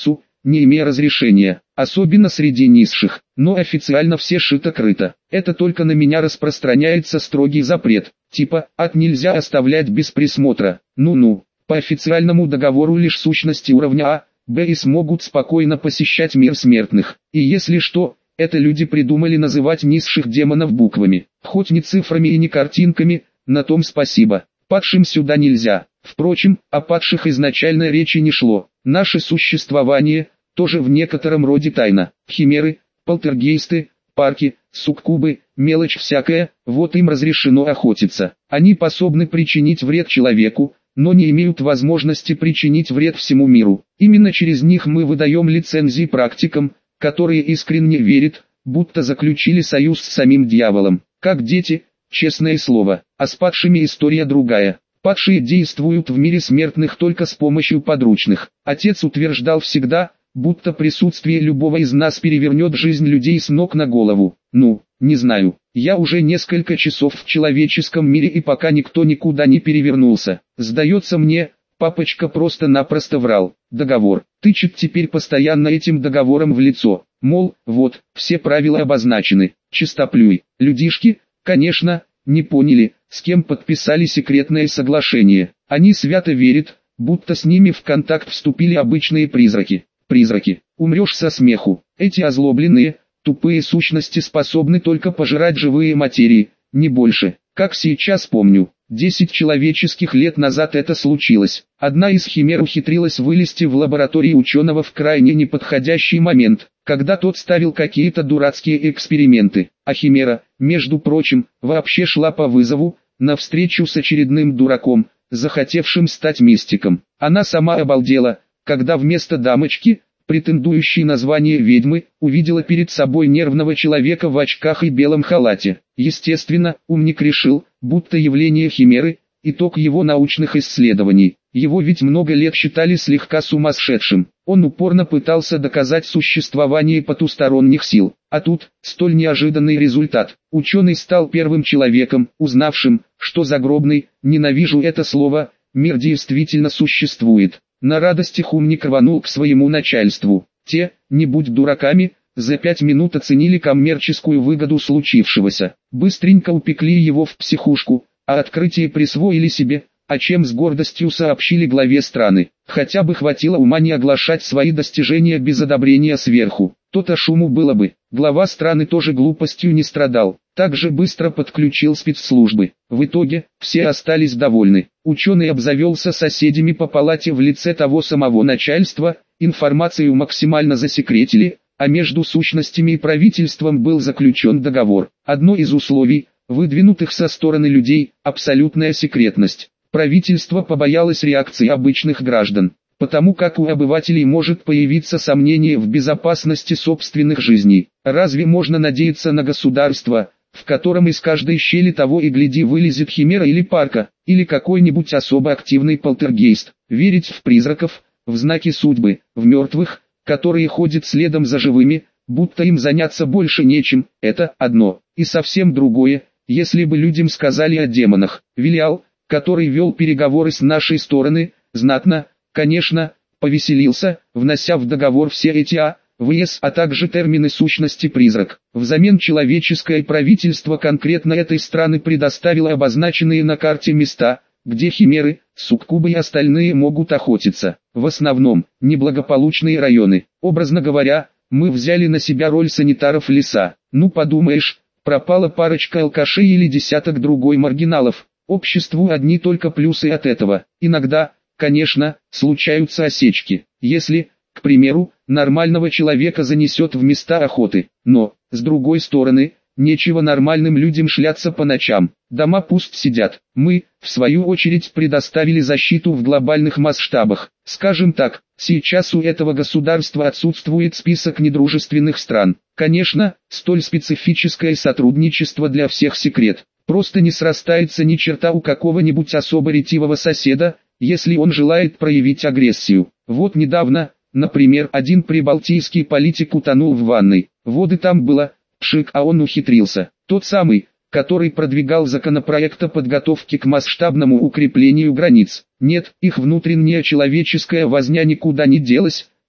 не имея разрешения, особенно среди низших, но официально все шито-крыто. Это только на меня распространяется строгий запрет, типа, от нельзя оставлять без присмотра, ну-ну, по официальному договору лишь сущности уровня А, Б и смогут спокойно посещать мир смертных, и если что, это люди придумали называть низших демонов буквами, хоть не цифрами и не картинками, на том спасибо. Падшим сюда нельзя. Впрочем, о падших изначально речи не шло. Наше существование тоже в некотором роде тайна. Химеры, полтергейсты, парки, суккубы, мелочь всякая, вот им разрешено охотиться. Они способны причинить вред человеку, но не имеют возможности причинить вред всему миру. Именно через них мы выдаем лицензии практикам, которые искренне верят, будто заключили союз с самим дьяволом. Как дети, честное слово. А с падшими история другая. Падшие действуют в мире смертных только с помощью подручных. Отец утверждал всегда, будто присутствие любого из нас перевернет жизнь людей с ног на голову. Ну, не знаю. Я уже несколько часов в человеческом мире и пока никто никуда не перевернулся. Сдается мне, папочка просто-напросто врал. Договор. Тычет теперь постоянно этим договором в лицо. Мол, вот, все правила обозначены. Чистоплюй. Людишки, конечно, не поняли, с кем подписали секретное соглашение. Они свято верят, будто с ними в контакт вступили обычные призраки. Призраки. Умрешь со смеху. Эти озлобленные, тупые сущности способны только пожирать живые материи, не больше. Как сейчас помню, 10 человеческих лет назад это случилось. Одна из химер ухитрилась вылезти в лаборатории ученого в крайне неподходящий момент, когда тот ставил какие-то дурацкие эксперименты. А химера, между прочим, вообще шла по вызову, навстречу с очередным дураком, захотевшим стать мистиком. Она сама обалдела, когда вместо дамочки, претендующей на звание ведьмы, увидела перед собой нервного человека в очках и белом халате. Естественно, умник решил, будто явление химеры – итог его научных исследований. Его ведь много лет считали слегка сумасшедшим. Он упорно пытался доказать существование потусторонних сил. А тут, столь неожиданный результат. Ученый стал первым человеком, узнавшим, что загробный, ненавижу это слово, мир действительно существует. На радостях умник рванул к своему начальству. Те, не будь дураками, за 5 минут оценили коммерческую выгоду случившегося. Быстренько упекли его в психушку, а открытие присвоили себе, о чем с гордостью сообщили главе страны. Хотя бы хватило ума не оглашать свои достижения без одобрения сверху. То-то шуму было бы. Глава страны тоже глупостью не страдал. Также быстро подключил спецслужбы. В итоге, все остались довольны. Ученый обзавелся соседями по палате в лице того самого начальства, информацию максимально засекретили, а между сущностями и правительством был заключен договор. Одно из условий, выдвинутых со стороны людей, абсолютная секретность. Правительство побоялось реакции обычных граждан, потому как у обывателей может появиться сомнение в безопасности собственных жизней. Разве можно надеяться на государство, в котором из каждой щели того и гляди вылезет химера или парка, или какой-нибудь особо активный полтергейст? Верить в призраков, в знаки судьбы, в мертвых, которые ходят следом за живыми, будто им заняться больше нечем, это одно, и совсем другое, если бы людям сказали о демонах. Вилиал, который вел переговоры с нашей стороны, знатно, конечно, повеселился, внося в договор все эти ВС, а также термины сущности призрак. Взамен человеческое правительство конкретно этой страны предоставило обозначенные на карте места, где химеры, суккубы и остальные могут охотиться. В основном, неблагополучные районы. Образно говоря, мы взяли на себя роль санитаров леса. Ну подумаешь, пропала парочка алкашей или десяток другой маргиналов. Обществу одни только плюсы от этого. Иногда, конечно, случаются осечки. Если, к примеру, нормального человека занесет в места охоты. Но, с другой стороны, нечего нормальным людям шляться по ночам. Дома пусть сидят. Мы, в свою очередь, предоставили защиту в глобальных масштабах. Скажем так, сейчас у этого государства отсутствует список недружественных стран. Конечно, столь специфическое сотрудничество для всех секрет. Просто не срастается ни черта у какого-нибудь особо ретивого соседа, если он желает проявить агрессию. Вот недавно, например, один прибалтийский политик утонул в ванной. Воды там было, пшик, а он ухитрился. Тот самый, который продвигал законопроект о подготовке к масштабному укреплению границ. Нет, их внутренняя человеческая возня никуда не делась,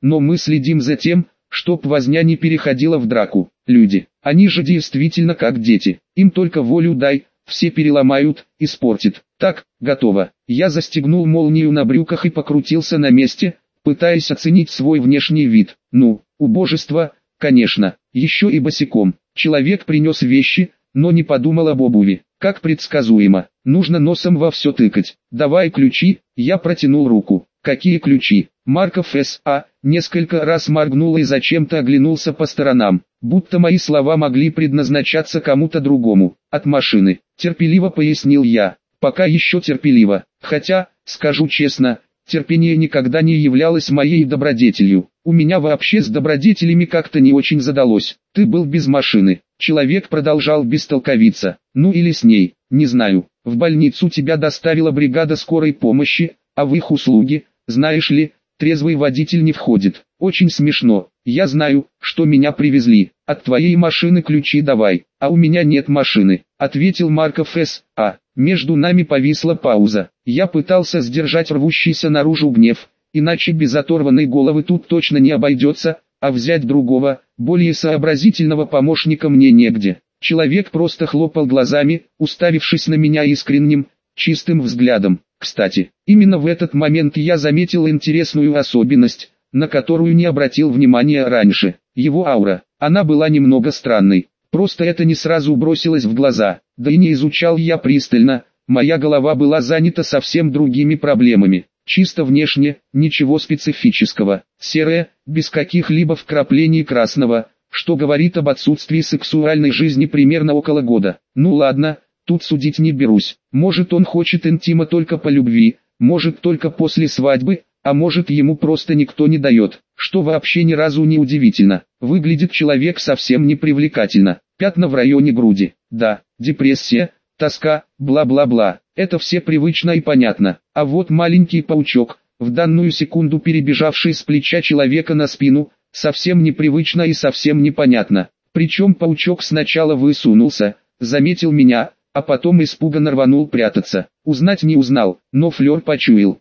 но мы следим за тем, чтоб возня не переходила в драку. Люди, они же действительно как дети, им только волю дай, все переломают, испортит. Так, готово. Я застегнул молнию на брюках и покрутился на месте, пытаясь оценить свой внешний вид. Ну, убожество, конечно, еще и босиком. Человек принес вещи, но не подумал об обуви. Как предсказуемо, нужно носом во все тыкать. Давай ключи, я протянул руку. Какие ключи? Марков С.А. несколько раз моргнул и зачем-то оглянулся по сторонам, будто мои слова могли предназначаться кому-то другому. От машины, терпеливо пояснил я. Пока еще терпеливо, хотя, скажу честно, терпение никогда не являлось моей добродетелью. У меня вообще с добродетелями как-то не очень задалось. Ты был без машины. Человек продолжал бестолковиться. Ну или с ней, не знаю. В больницу тебя доставила бригада скорой помощи, а в их услуги, знаешь ли, трезвый водитель не входит. Очень смешно. Я знаю, что меня привезли. От твоей машины ключи давай. А у меня нет машины, ответил Марков С.А. Между нами повисла пауза. Я пытался сдержать рвущийся наружу гнев, иначе без оторванной головы тут точно не обойдется, а взять другого, более сообразительного помощника мне негде. Человек просто хлопал глазами, уставившись на меня искренним, чистым взглядом. Кстати, именно в этот момент я заметил интересную особенность, на которую не обратил внимания раньше. Его аура, она была немного странной. Просто это не сразу бросилось в глаза, да и не изучал я пристально, моя голова была занята совсем другими проблемами. Чисто внешне, ничего специфического, серое, без каких-либо вкраплений красного, что говорит об отсутствии сексуальной жизни примерно около года. Ну ладно, тут судить не берусь, может он хочет интима только по любви, может только после свадьбы, а может ему просто никто не дает, что вообще ни разу не удивительно. Выглядит человек совсем непривлекательно, пятна в районе груди, да, депрессия, тоска, бла-бла-бла, это все привычно и понятно. А вот маленький паучок, в данную секунду перебежавший с плеча человека на спину, совсем непривычно и совсем непонятно. Причем паучок сначала высунулся, заметил меня, а потом испуганно рванул прятаться. Узнать не узнал, но флер почуял.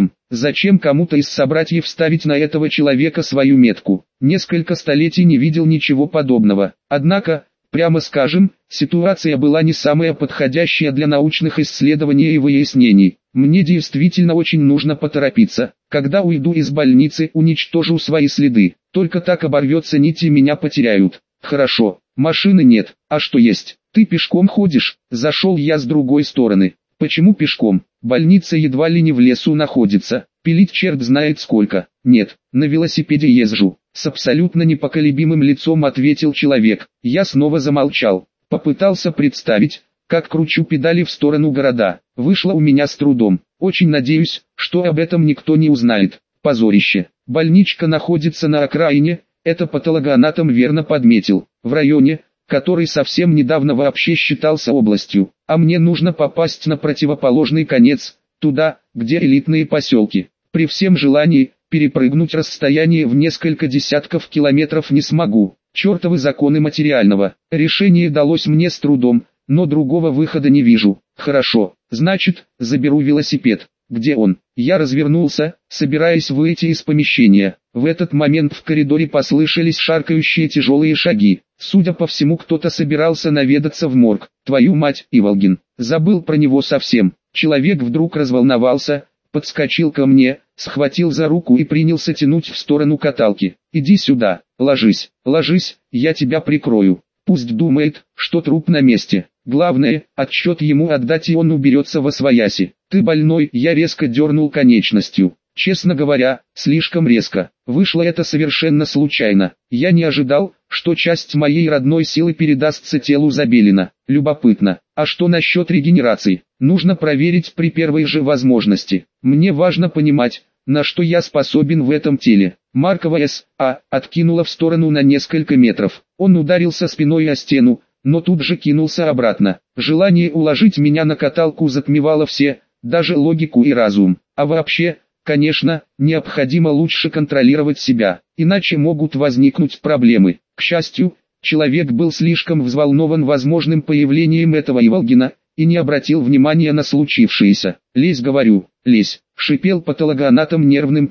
Зачем кому-то из собратьев ставить на этого человека свою метку? Несколько столетий не видел ничего подобного. Однако, прямо скажем, ситуация была не самая подходящая для научных исследований и выяснений. Мне действительно очень нужно поторопиться. Когда уйду из больницы, уничтожу свои следы. Только так оборвется нить и меня потеряют. Хорошо, машины нет, а что есть? Ты пешком ходишь? Зашел я с другой стороны. Почему пешком? Больница едва ли не в лесу находится. Пилить черт знает сколько. Нет, на велосипеде езжу. С абсолютно непоколебимым лицом ответил человек. Я снова замолчал. Попытался представить, как кручу педали в сторону города. Вышло у меня с трудом. Очень надеюсь, что об этом никто не узнает. Позорище. Больничка находится на окраине, это патологоанатом верно подметил. В районе, который совсем недавно вообще считался областью. А мне нужно попасть на противоположный конец, туда, где элитные поселки. При всем желании, перепрыгнуть расстояние в несколько десятков километров не смогу. Чертовы законы материального. Решение далось мне с трудом, но другого выхода не вижу. Хорошо, значит, заберу велосипед. Где он? Я развернулся, собираясь выйти из помещения. В этот момент в коридоре послышались шаркающие тяжелые шаги. Судя по всему, кто-то собирался наведаться в морг. Твою мать, Иволгин, забыл про него совсем. Человек вдруг разволновался, подскочил ко мне, схватил за руку и принялся тянуть в сторону каталки. Иди сюда, ложись, я тебя прикрою. Пусть думает, что труп на месте. Главное, отчет ему отдать, и он уберется восвояси. Ты больной, я резко дернул конечностью. Честно говоря, слишком резко. Вышло это совершенно случайно. Я не ожидал, что часть моей родной силы передастся телу Забелина. Любопытно. А что насчет регенерации? Нужно проверить при первой же возможности. Мне важно понимать, на что я способен в этом теле. Маркова С.А. откинула в сторону на несколько метров. Он ударился спиной о стену, но тут же кинулся обратно. Желание уложить меня на каталку затмевало все, даже логику и разум. А вообще, конечно, необходимо лучше контролировать себя, иначе могут возникнуть проблемы. К счастью, человек был слишком взволнован возможным появлением этого Иволгина и не обратил внимания на случившееся. «Лезь, говорю, лезь», — шипел патологоанатом нервным тоном.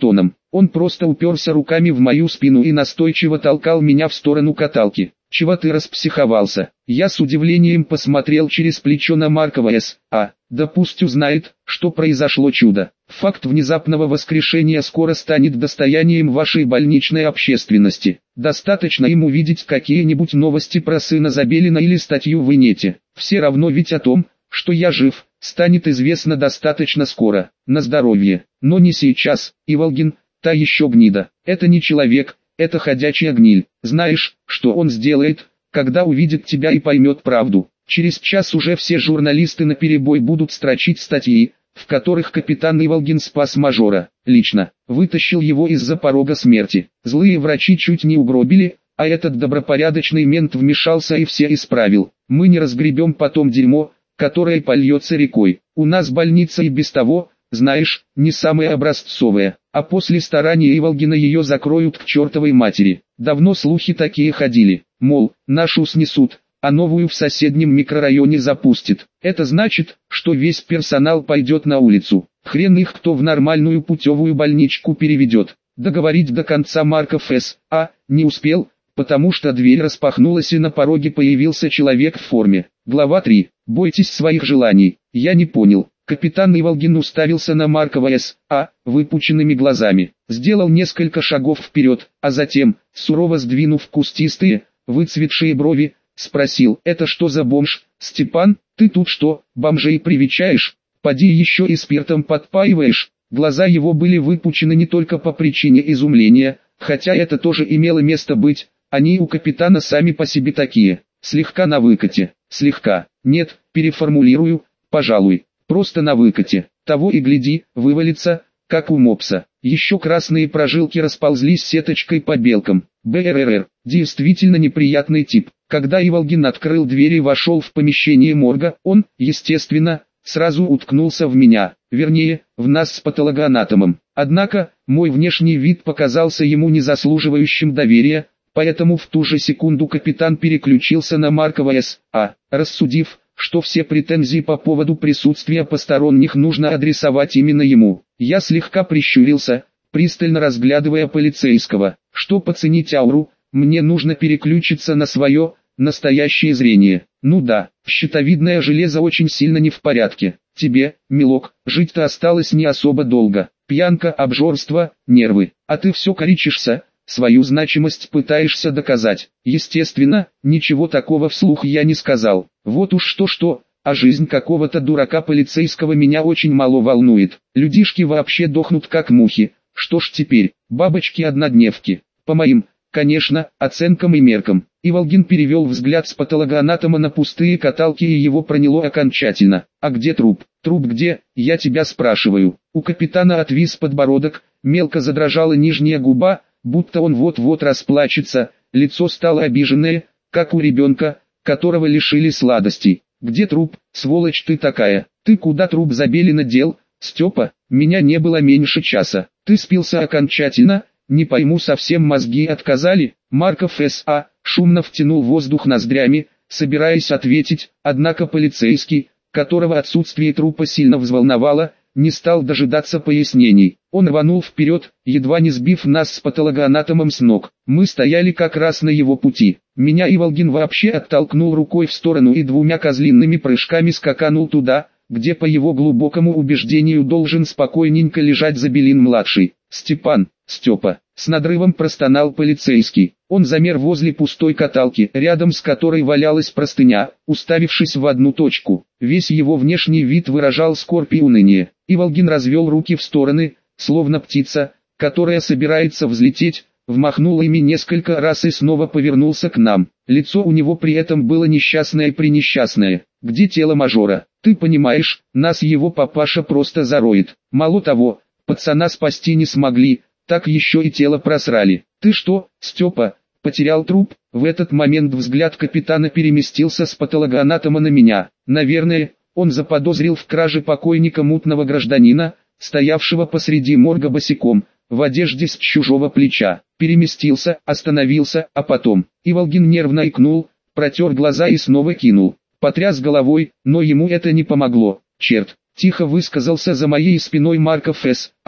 Он просто уперся руками в мою спину и настойчиво толкал меня в сторону каталки. «Чего ты распсиховался?» Я с удивлением посмотрел через плечо на Маркова С.А. «Да пусть узнает, что произошло чудо. Факт внезапного воскрешения скоро станет достоянием вашей больничной общественности. Достаточно им увидеть какие-нибудь новости про сына Забелина или статью в инете. Все равно ведь о том, что я жив, станет известно достаточно скоро. На здоровье. Но не сейчас, Иволгин, та еще гнида. Это не человек, это ходячая гниль. Знаешь, что он сделает, когда увидит тебя и поймет правду? Через час уже все журналисты наперебой будут строчить статьи, в которых капитан Иволгин спас мажора, лично, вытащил его из-за порога смерти. Злые врачи чуть не угробили, а этот добропорядочный мент вмешался и все исправил. Мы не разгребем потом дерьмо, которое польется рекой. У нас больница и без того, знаешь, не самая образцовая, а после старания Иволгина ее закроют к чертовой матери. Давно слухи такие ходили, мол, нашу снесут, а новую в соседнем микрорайоне запустят. Это значит, что весь персонал пойдет на улицу. Хрен их кто в нормальную путевую больничку переведет. Договорить до конца Марков С.А. не успел, потому что дверь распахнулась и на пороге появился человек в форме. Глава 3. Бойтесь своих желаний. Я не понял. Капитан Иволгин уставился на Маркова С.А. выпученными глазами. Сделал несколько шагов вперед, а затем, сурово сдвинув кустистые, выцветшие брови, спросил: «Это что за бомж, Степан? Ты тут что, бомжей привечаешь? Поди еще и спиртом подпаиваешь?» Глаза его были выпучены не только по причине изумления, хотя это тоже имело место быть, они у капитана сами по себе такие, слегка на выкате, слегка, нет, переформулирую, пожалуй, просто на выкате, того и гляди, вывалится, как у мопса. Еще красные прожилки расползлись сеточкой по белкам. БРР, действительно неприятный тип. Когда Иволгин открыл дверь и вошел в помещение морга, он, естественно, сразу уткнулся в меня, вернее, в нас с патологоанатомом. Однако, мой внешний вид показался ему не заслуживающим доверия, поэтому в ту же секунду капитан переключился на Маркова С.А., рассудив, что все претензии по поводу присутствия посторонних нужно адресовать именно ему. Я слегка прищурился, пристально разглядывая полицейского. Что оценить ауру, мне нужно переключиться на свое, настоящее зрение. Ну да, щитовидное железо очень сильно не в порядке. Тебе, милок, жить-то осталось не особо долго. Пьянка, обжорство, нервы. А ты все корячишься, свою значимость пытаешься доказать. Естественно, ничего такого вслух я не сказал. Вот уж что-что, а жизнь какого-то дурака полицейского меня очень мало волнует. Людишки вообще дохнут как мухи. Что ж теперь, бабочки-однодневки. По моим, конечно, оценкам и меркам. Иволгин перевел взгляд с патологоанатома на пустые каталки и его проняло окончательно. «А где труп? Труп где, я тебя спрашиваю?» У капитана отвис подбородок, мелко задрожала нижняя губа, будто он вот-вот расплачется, лицо стало обиженное, как у ребенка, которого лишили сладостей. «Где труп, сволочь ты такая? Ты куда труп Забелина дел, Степа? Меня не было меньше часа. Ты спился окончательно? Не пойму, совсем мозги отказали?» Марков С.А. шумно втянул воздух ноздрями, собираясь ответить, однако полицейский, которого отсутствие трупа сильно взволновало, не стал дожидаться пояснений. Он рванул вперед, едва не сбив нас с патологоанатомом с ног. Мы стояли как раз на его пути. Меня Иволгин вообще оттолкнул рукой в сторону и двумя козлиными прыжками скаканул туда, где по его глубокому убеждению должен спокойненько лежать Забелин-младший. «Степан, Степа!» — с надрывом простонал полицейский. Он замер возле пустой каталки, рядом с которой валялась простыня, уставившись в одну точку. Весь его внешний вид выражал скорбь и уныние. Иволгин развел руки в стороны, словно птица, которая собирается взлететь, вмахнул ими несколько раз и снова повернулся к нам. Лицо у него при этом было несчастное-пренесчастное. «Где тело мажора? Ты понимаешь, нас его папаша просто зароет. Мало того, пацана спасти не смогли, так еще и тело просрали. Ты что, Степа, потерял труп?» В этот момент взгляд капитана переместился с патологоанатома на меня. Наверное, он заподозрил в краже покойника мутного гражданина, стоявшего посреди морга босиком, в одежде с чужого плеча. Переместился, остановился, а потом... Иволгин нервно икнул, протер глаза и снова кинул. Потряс головой, но ему это не помогло. «Черт!» — тихо высказался за моей спиной Марков С.А.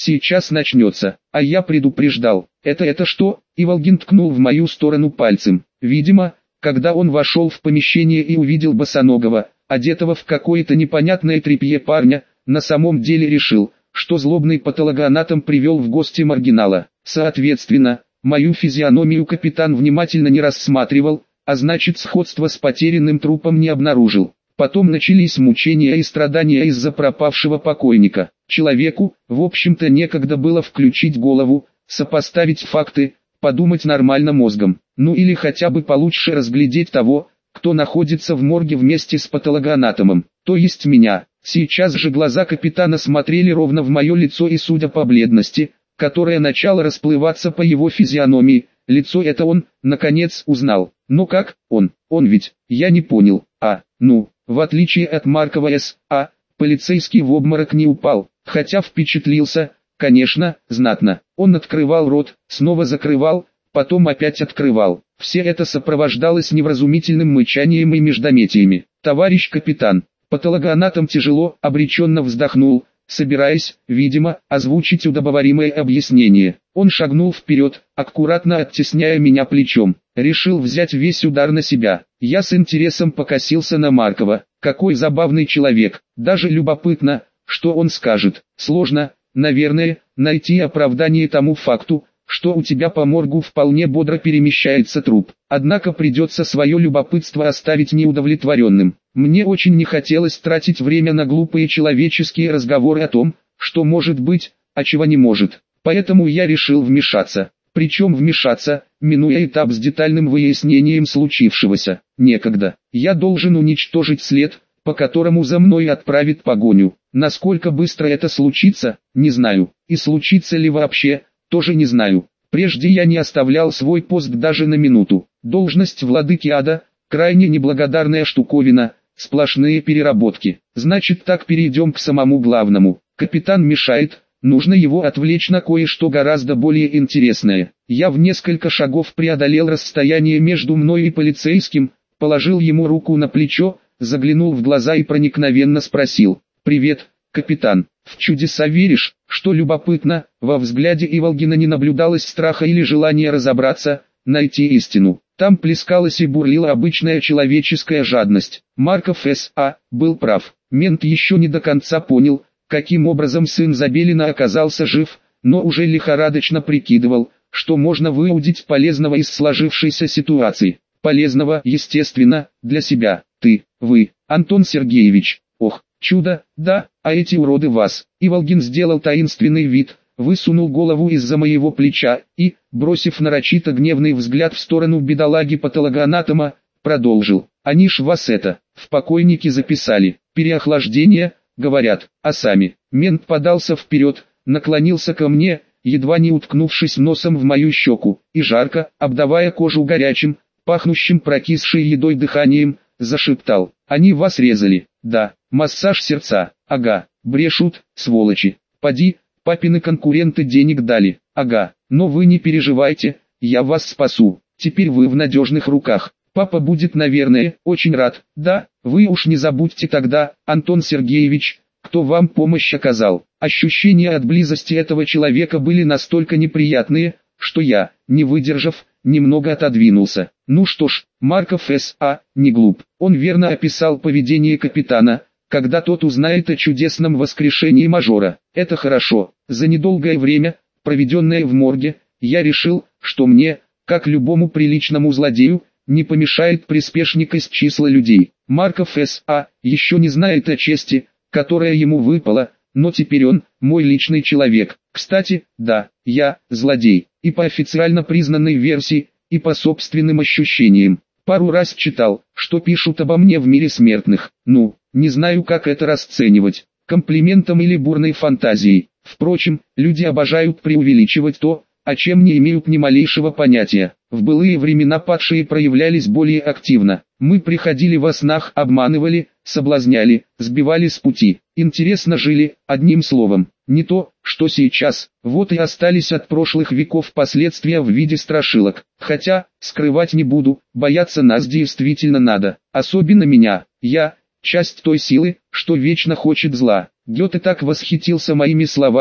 сейчас начнется, а я предупреждал. Это что? Иволгин ткнул в мою сторону пальцем. Видимо, когда он вошел в помещение и увидел босоногого, одетого в какое-то непонятное тряпье парня, на самом деле решил, что злобный патологоанатом привел в гости маргинала. Соответственно, мою физиономию капитан внимательно не рассматривал, а значит сходство с потерянным трупом не обнаружил. Потом начались мучения и страдания из-за пропавшего покойника. Человеку, в общем-то, некогда было включить голову, сопоставить факты, подумать нормально мозгом. Ну или хотя бы получше разглядеть того, кто находится в морге вместе с патологоанатомом, то есть меня. Сейчас же глаза капитана смотрели ровно в мое лицо, и судя по бледности, которая начала расплываться по его физиономии, лицо это он, наконец, узнал. Но как, он ведь, я не понял, в отличие от Маркова С.А., полицейский в обморок не упал, хотя впечатлился, конечно, знатно. Он открывал рот, снова закрывал, потом опять открывал. Все это сопровождалось невразумительным мычанием и междометиями. «Товарищ капитан», патологоанатом тяжело, обреченно вздохнул, собираясь, видимо, озвучить удобоваримое объяснение. Он шагнул вперед, аккуратно оттесняя меня плечом. Решил взять весь удар на себя. Я с интересом покосился на Маркова. Какой забавный человек. Даже любопытно, что он скажет. Сложно, наверное, найти оправдание тому факту, что у тебя по моргу вполне бодро перемещается труп. Однако придется свое любопытство оставить неудовлетворенным. Мне очень не хотелось тратить время на глупые человеческие разговоры о том, что может быть, а чего не может. Поэтому я решил вмешаться. Причем вмешаться, минуя этап с детальным выяснением случившегося. Некогда. Я должен уничтожить след, по которому за мной отправит погоню. Насколько быстро это случится, не знаю. И случится ли вообще, тоже не знаю. Прежде я не оставлял свой пост даже на минуту. Должность владыки ада – крайне неблагодарная штуковина, сплошные переработки. Значит, так перейдем к самому главному. Капитан мешает, нужно его отвлечь на кое-что гораздо более интересное. Я в несколько шагов преодолел расстояние между мной и полицейским, положил ему руку на плечо, заглянул в глаза и проникновенно спросил: «Привет, капитан, в чудеса веришь?» Что любопытно, во взгляде Иволгина не наблюдалось страха или желания разобраться, найти истину. Там плескалась и бурлила обычная человеческая жадность. Марков С.А. был прав. Мент еще не до конца понял, каким образом сын Забелина оказался жив, но уже лихорадочно прикидывал, что можно выудить полезного из сложившейся ситуации. Полезного, естественно, для себя. Вы, Антон Сергеевич. Ох, чудо, да, а эти уроды вас. Иволгин сделал таинственный вид, высунул голову из-за моего плеча и, бросив нарочито гневный взгляд в сторону бедолаги-патологоанатома, продолжил. Они ж вас в покойники записали. Переохлаждение, говорят, а сами. Мент подался вперед, наклонился ко мне, едва не уткнувшись носом в мою щеку, и жарко, обдавая кожу горячим, пахнущим прокисшей едой дыханием, зашептал. Они вас резали, да, массаж сердца, ага, брешут, сволочи. Поди, папины конкуренты денег дали, ага, но вы не переживайте, я вас спасу, теперь вы в надежных руках. Папа будет, наверное, очень рад, да, вы уж не забудьте тогда, Антон Сергеевич, кто вам помощь оказал. Ощущения от близости этого человека были настолько неприятные, что я, не выдержав, немного отодвинулся. Ну что ж, Марков С.А. не глуп. Он верно описал поведение капитана, когда тот узнает о чудесном воскрешении мажора. Это хорошо. За недолгое время, проведенное в морге, я решил, что мне, как любому приличному злодею, не помешает приспешник из числа людей. Марков С.А. еще не знает о чести, которая ему выпала, но теперь он, мой личный человек. Кстати, да, я, злодей, и по официально признанной версии, и по собственным ощущениям. Пару раз читал, что пишут обо мне в мире смертных. Ну, не знаю, как это расценивать, комплиментом или бурной фантазией. Впрочем, люди обожают преувеличивать то, о чем не имеют ни малейшего понятия. В былые времена падшие проявлялись более активно. Мы приходили во снах, обманывали, соблазняли, сбивали с пути. Интересно жили, одним словом. Не то, что сейчас. Вот и остались от прошлых веков последствия в виде страшилок. Хотя, скрывать не буду, бояться нас действительно надо. Особенно меня. Я – часть той силы, что вечно хочет зла. Гёте так восхитился моими словами,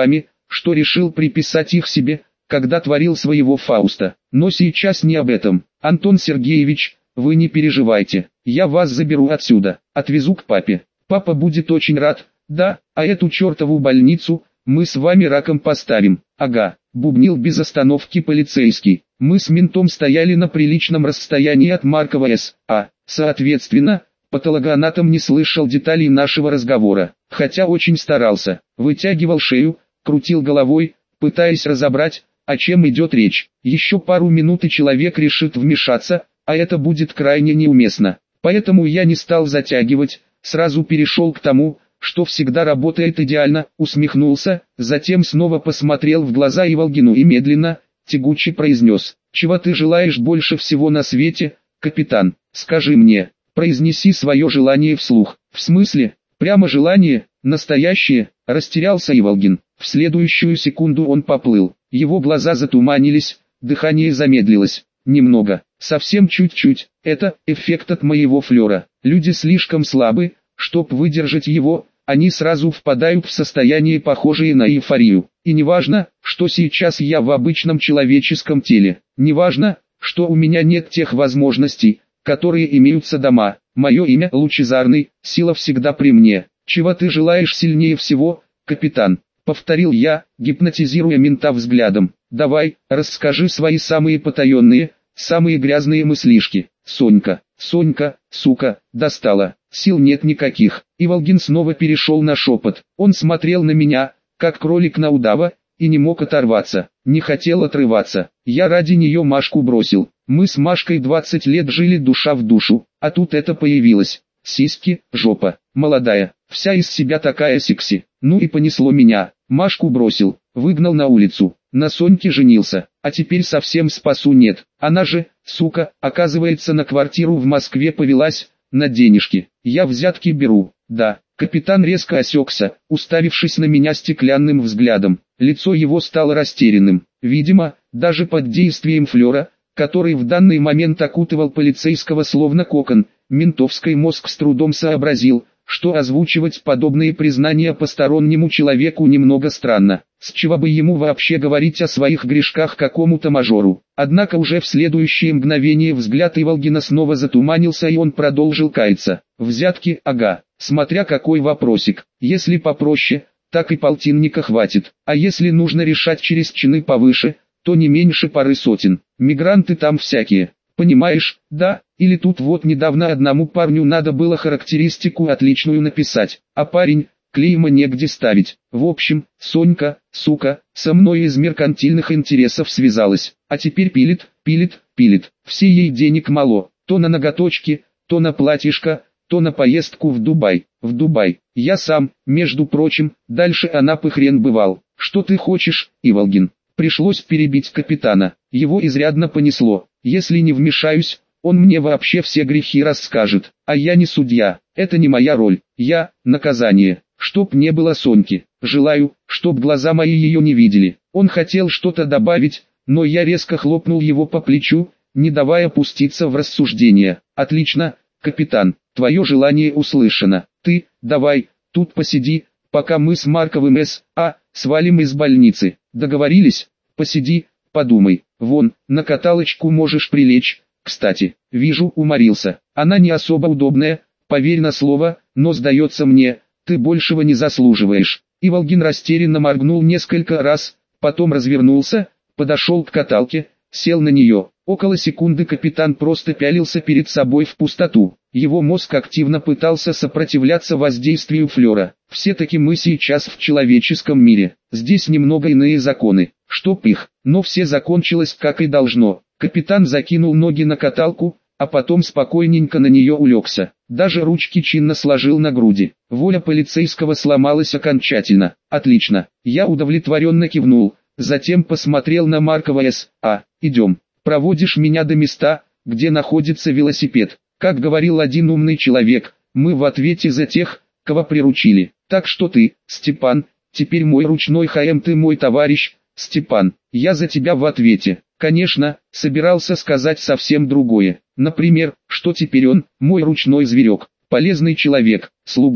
что решил приписать их себе, когда творил своего Фауста. Но сейчас не об этом. Антон Сергеевич, вы не переживайте, я вас заберу отсюда, отвезу к папе. Папа будет очень рад, да, а эту чертову больницу мы с вами раком поставим. Ага, бубнил без остановки полицейский. Мы с ментом стояли на приличном расстоянии от Маркова С.А. Соответственно, патологоанатом не слышал деталей нашего разговора, хотя очень старался, вытягивал шею, крутил головой, пытаясь разобрать, о чем идет речь. Еще пару минут и человек решит вмешаться, а это будет крайне неуместно. Поэтому я не стал затягивать, сразу перешел к тому, что всегда работает идеально, усмехнулся, затем снова посмотрел в глаза Иволгину и медленно, тягуче произнес: «Чего ты желаешь больше всего на свете, капитан? Скажи мне, произнеси свое желание вслух». «В смысле? Прямо желание? Настоящее?» — растерялся Иволгин. В следующую секунду он поплыл, его глаза затуманились, дыхание замедлилось. Немного, совсем чуть-чуть, это эффект от моего флера. Люди слишком слабы, чтоб выдержать его, они сразу впадают в состояние, похожее на эйфорию. И неважно, что сейчас я в обычном человеческом теле, неважно, что у меня нет тех возможностей, которые имеются дома. Мое имя Лучезарный, сила всегда при мне. «Чего ты желаешь сильнее всего, капитан?» — повторил я, гипнотизируя мента взглядом. «Давай, расскажи свои самые потаенные, самые грязные мыслишки». «Сонька, Сонька, сука, достала, сил нет никаких». Иволгин снова перешел на шепот. Он смотрел на меня, как кролик на удава, и не мог оторваться, не хотел отрываться. Я ради нее Машку бросил. Мы с Машкой 20 лет жили душа в душу, а тут это появилось. Сиськи, жопа, молодая, вся из себя такая секси. Ну и понесло меня. Машку бросил, выгнал на улицу, на Соньке женился, а теперь совсем спасу нет. Она же, сука, оказывается, на квартиру в Москве повелась, на денежки. Я взятки беру, да. Капитан резко осекся, уставившись на меня стеклянным взглядом. Лицо его стало растерянным. Видимо, даже под действием флера, который в данный момент окутывал полицейского словно кокон, ментовский мозг с трудом сообразил, что озвучивать подобные признания постороннему человеку немного странно. С чего бы ему вообще говорить о своих грешках какому-то мажору? Однако уже в следующее мгновение взгляд Иволгина снова затуманился, и он продолжил каяться. Взятки, ага, смотря какой вопросик. Если попроще, так и полтинника хватит. А если нужно решать через чины повыше, то не меньше пары сотен. Мигранты там всякие. Понимаешь, да? Или тут вот недавно одному парню надо было характеристику отличную написать, а парень, клейма негде ставить. В общем, Сонька, сука, со мной из меркантильных интересов связалась, а теперь пилит, пилит, пилит. Все ей денег мало, то на ноготочки, то на платьишко, то на поездку в Дубай. В Дубай. Я сам, между прочим, дальше Анапы хрен бывал. Что ты хочешь, Иволгин? Пришлось перебить капитана, его изрядно понесло. Если не вмешаюсь, он мне вообще все грехи расскажет, а я не судья, это не моя роль, я – наказание, чтоб не было Соньки, желаю, чтоб глаза мои ее не видели. Он хотел что-то добавить, но я резко хлопнул его по плечу, не давая пуститься в рассуждения. Отлично, капитан, твое желание услышано, ты, давай, тут посиди, пока мы с Марковым С.А. свалим из больницы, договорились? Посиди, подумай, вон, на каталочку можешь прилечь. Кстати, вижу, уморился. Она не особо удобная, поверь на слово, но сдается мне, ты большего не заслуживаешь. Иволгин растерянно моргнул несколько раз, потом развернулся, подошел к каталке, сел на нее. Около секунды капитан просто пялился перед собой в пустоту. Его мозг активно пытался сопротивляться воздействию флера. Все-таки мы сейчас в человеческом мире. Здесь немного иные законы. Чтоб их, но все закончилось как и должно. Капитан закинул ноги на каталку, а потом спокойненько на нее улегся. Даже ручки чинно сложил на груди. Воля полицейского сломалась окончательно. Отлично. Я удовлетворенно кивнул. Затем посмотрел на Маркова С.А. Идем. Проводишь меня до места, где находится велосипед. Как говорил один умный человек, мы в ответе за тех, кого приручили. Так что ты, Степан, теперь мой ручной ХМ, ты мой товарищ, Степан. Я за тебя в ответе. Конечно, собирался сказать совсем другое. Например, что теперь он, мой ручной зверек, полезный человек, слуга.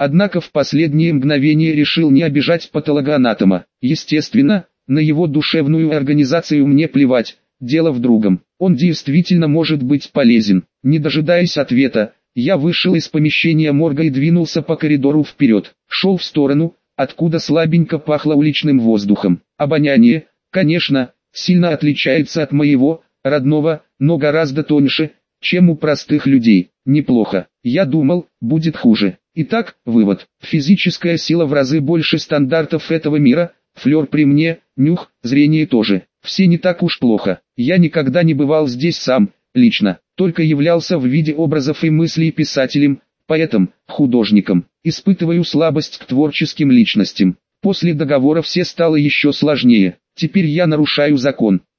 Однако в последнее мгновение решил не обижать патологоанатома. Естественно, на его душевную организацию мне плевать, дело в другом. Он действительно может быть полезен. Не дожидаясь ответа, я вышел из помещения морга и двинулся по коридору вперед. Шел в сторону, откуда слабенько пахло уличным воздухом. Обоняние, конечно, сильно отличается от моего, родного, но гораздо тоньше, чем у простых людей. Неплохо. Я думал, будет хуже. Итак, вывод. Физическая сила в разы больше стандартов этого мира, флёр при мне, нюх, зрение тоже. Все не так уж плохо. Я никогда не бывал здесь сам, лично, только являлся в виде образов и мыслей писателем, поэтом, художником. Испытываю слабость к творческим личностям. После договора все стало еще сложнее. Теперь я нарушаю закон.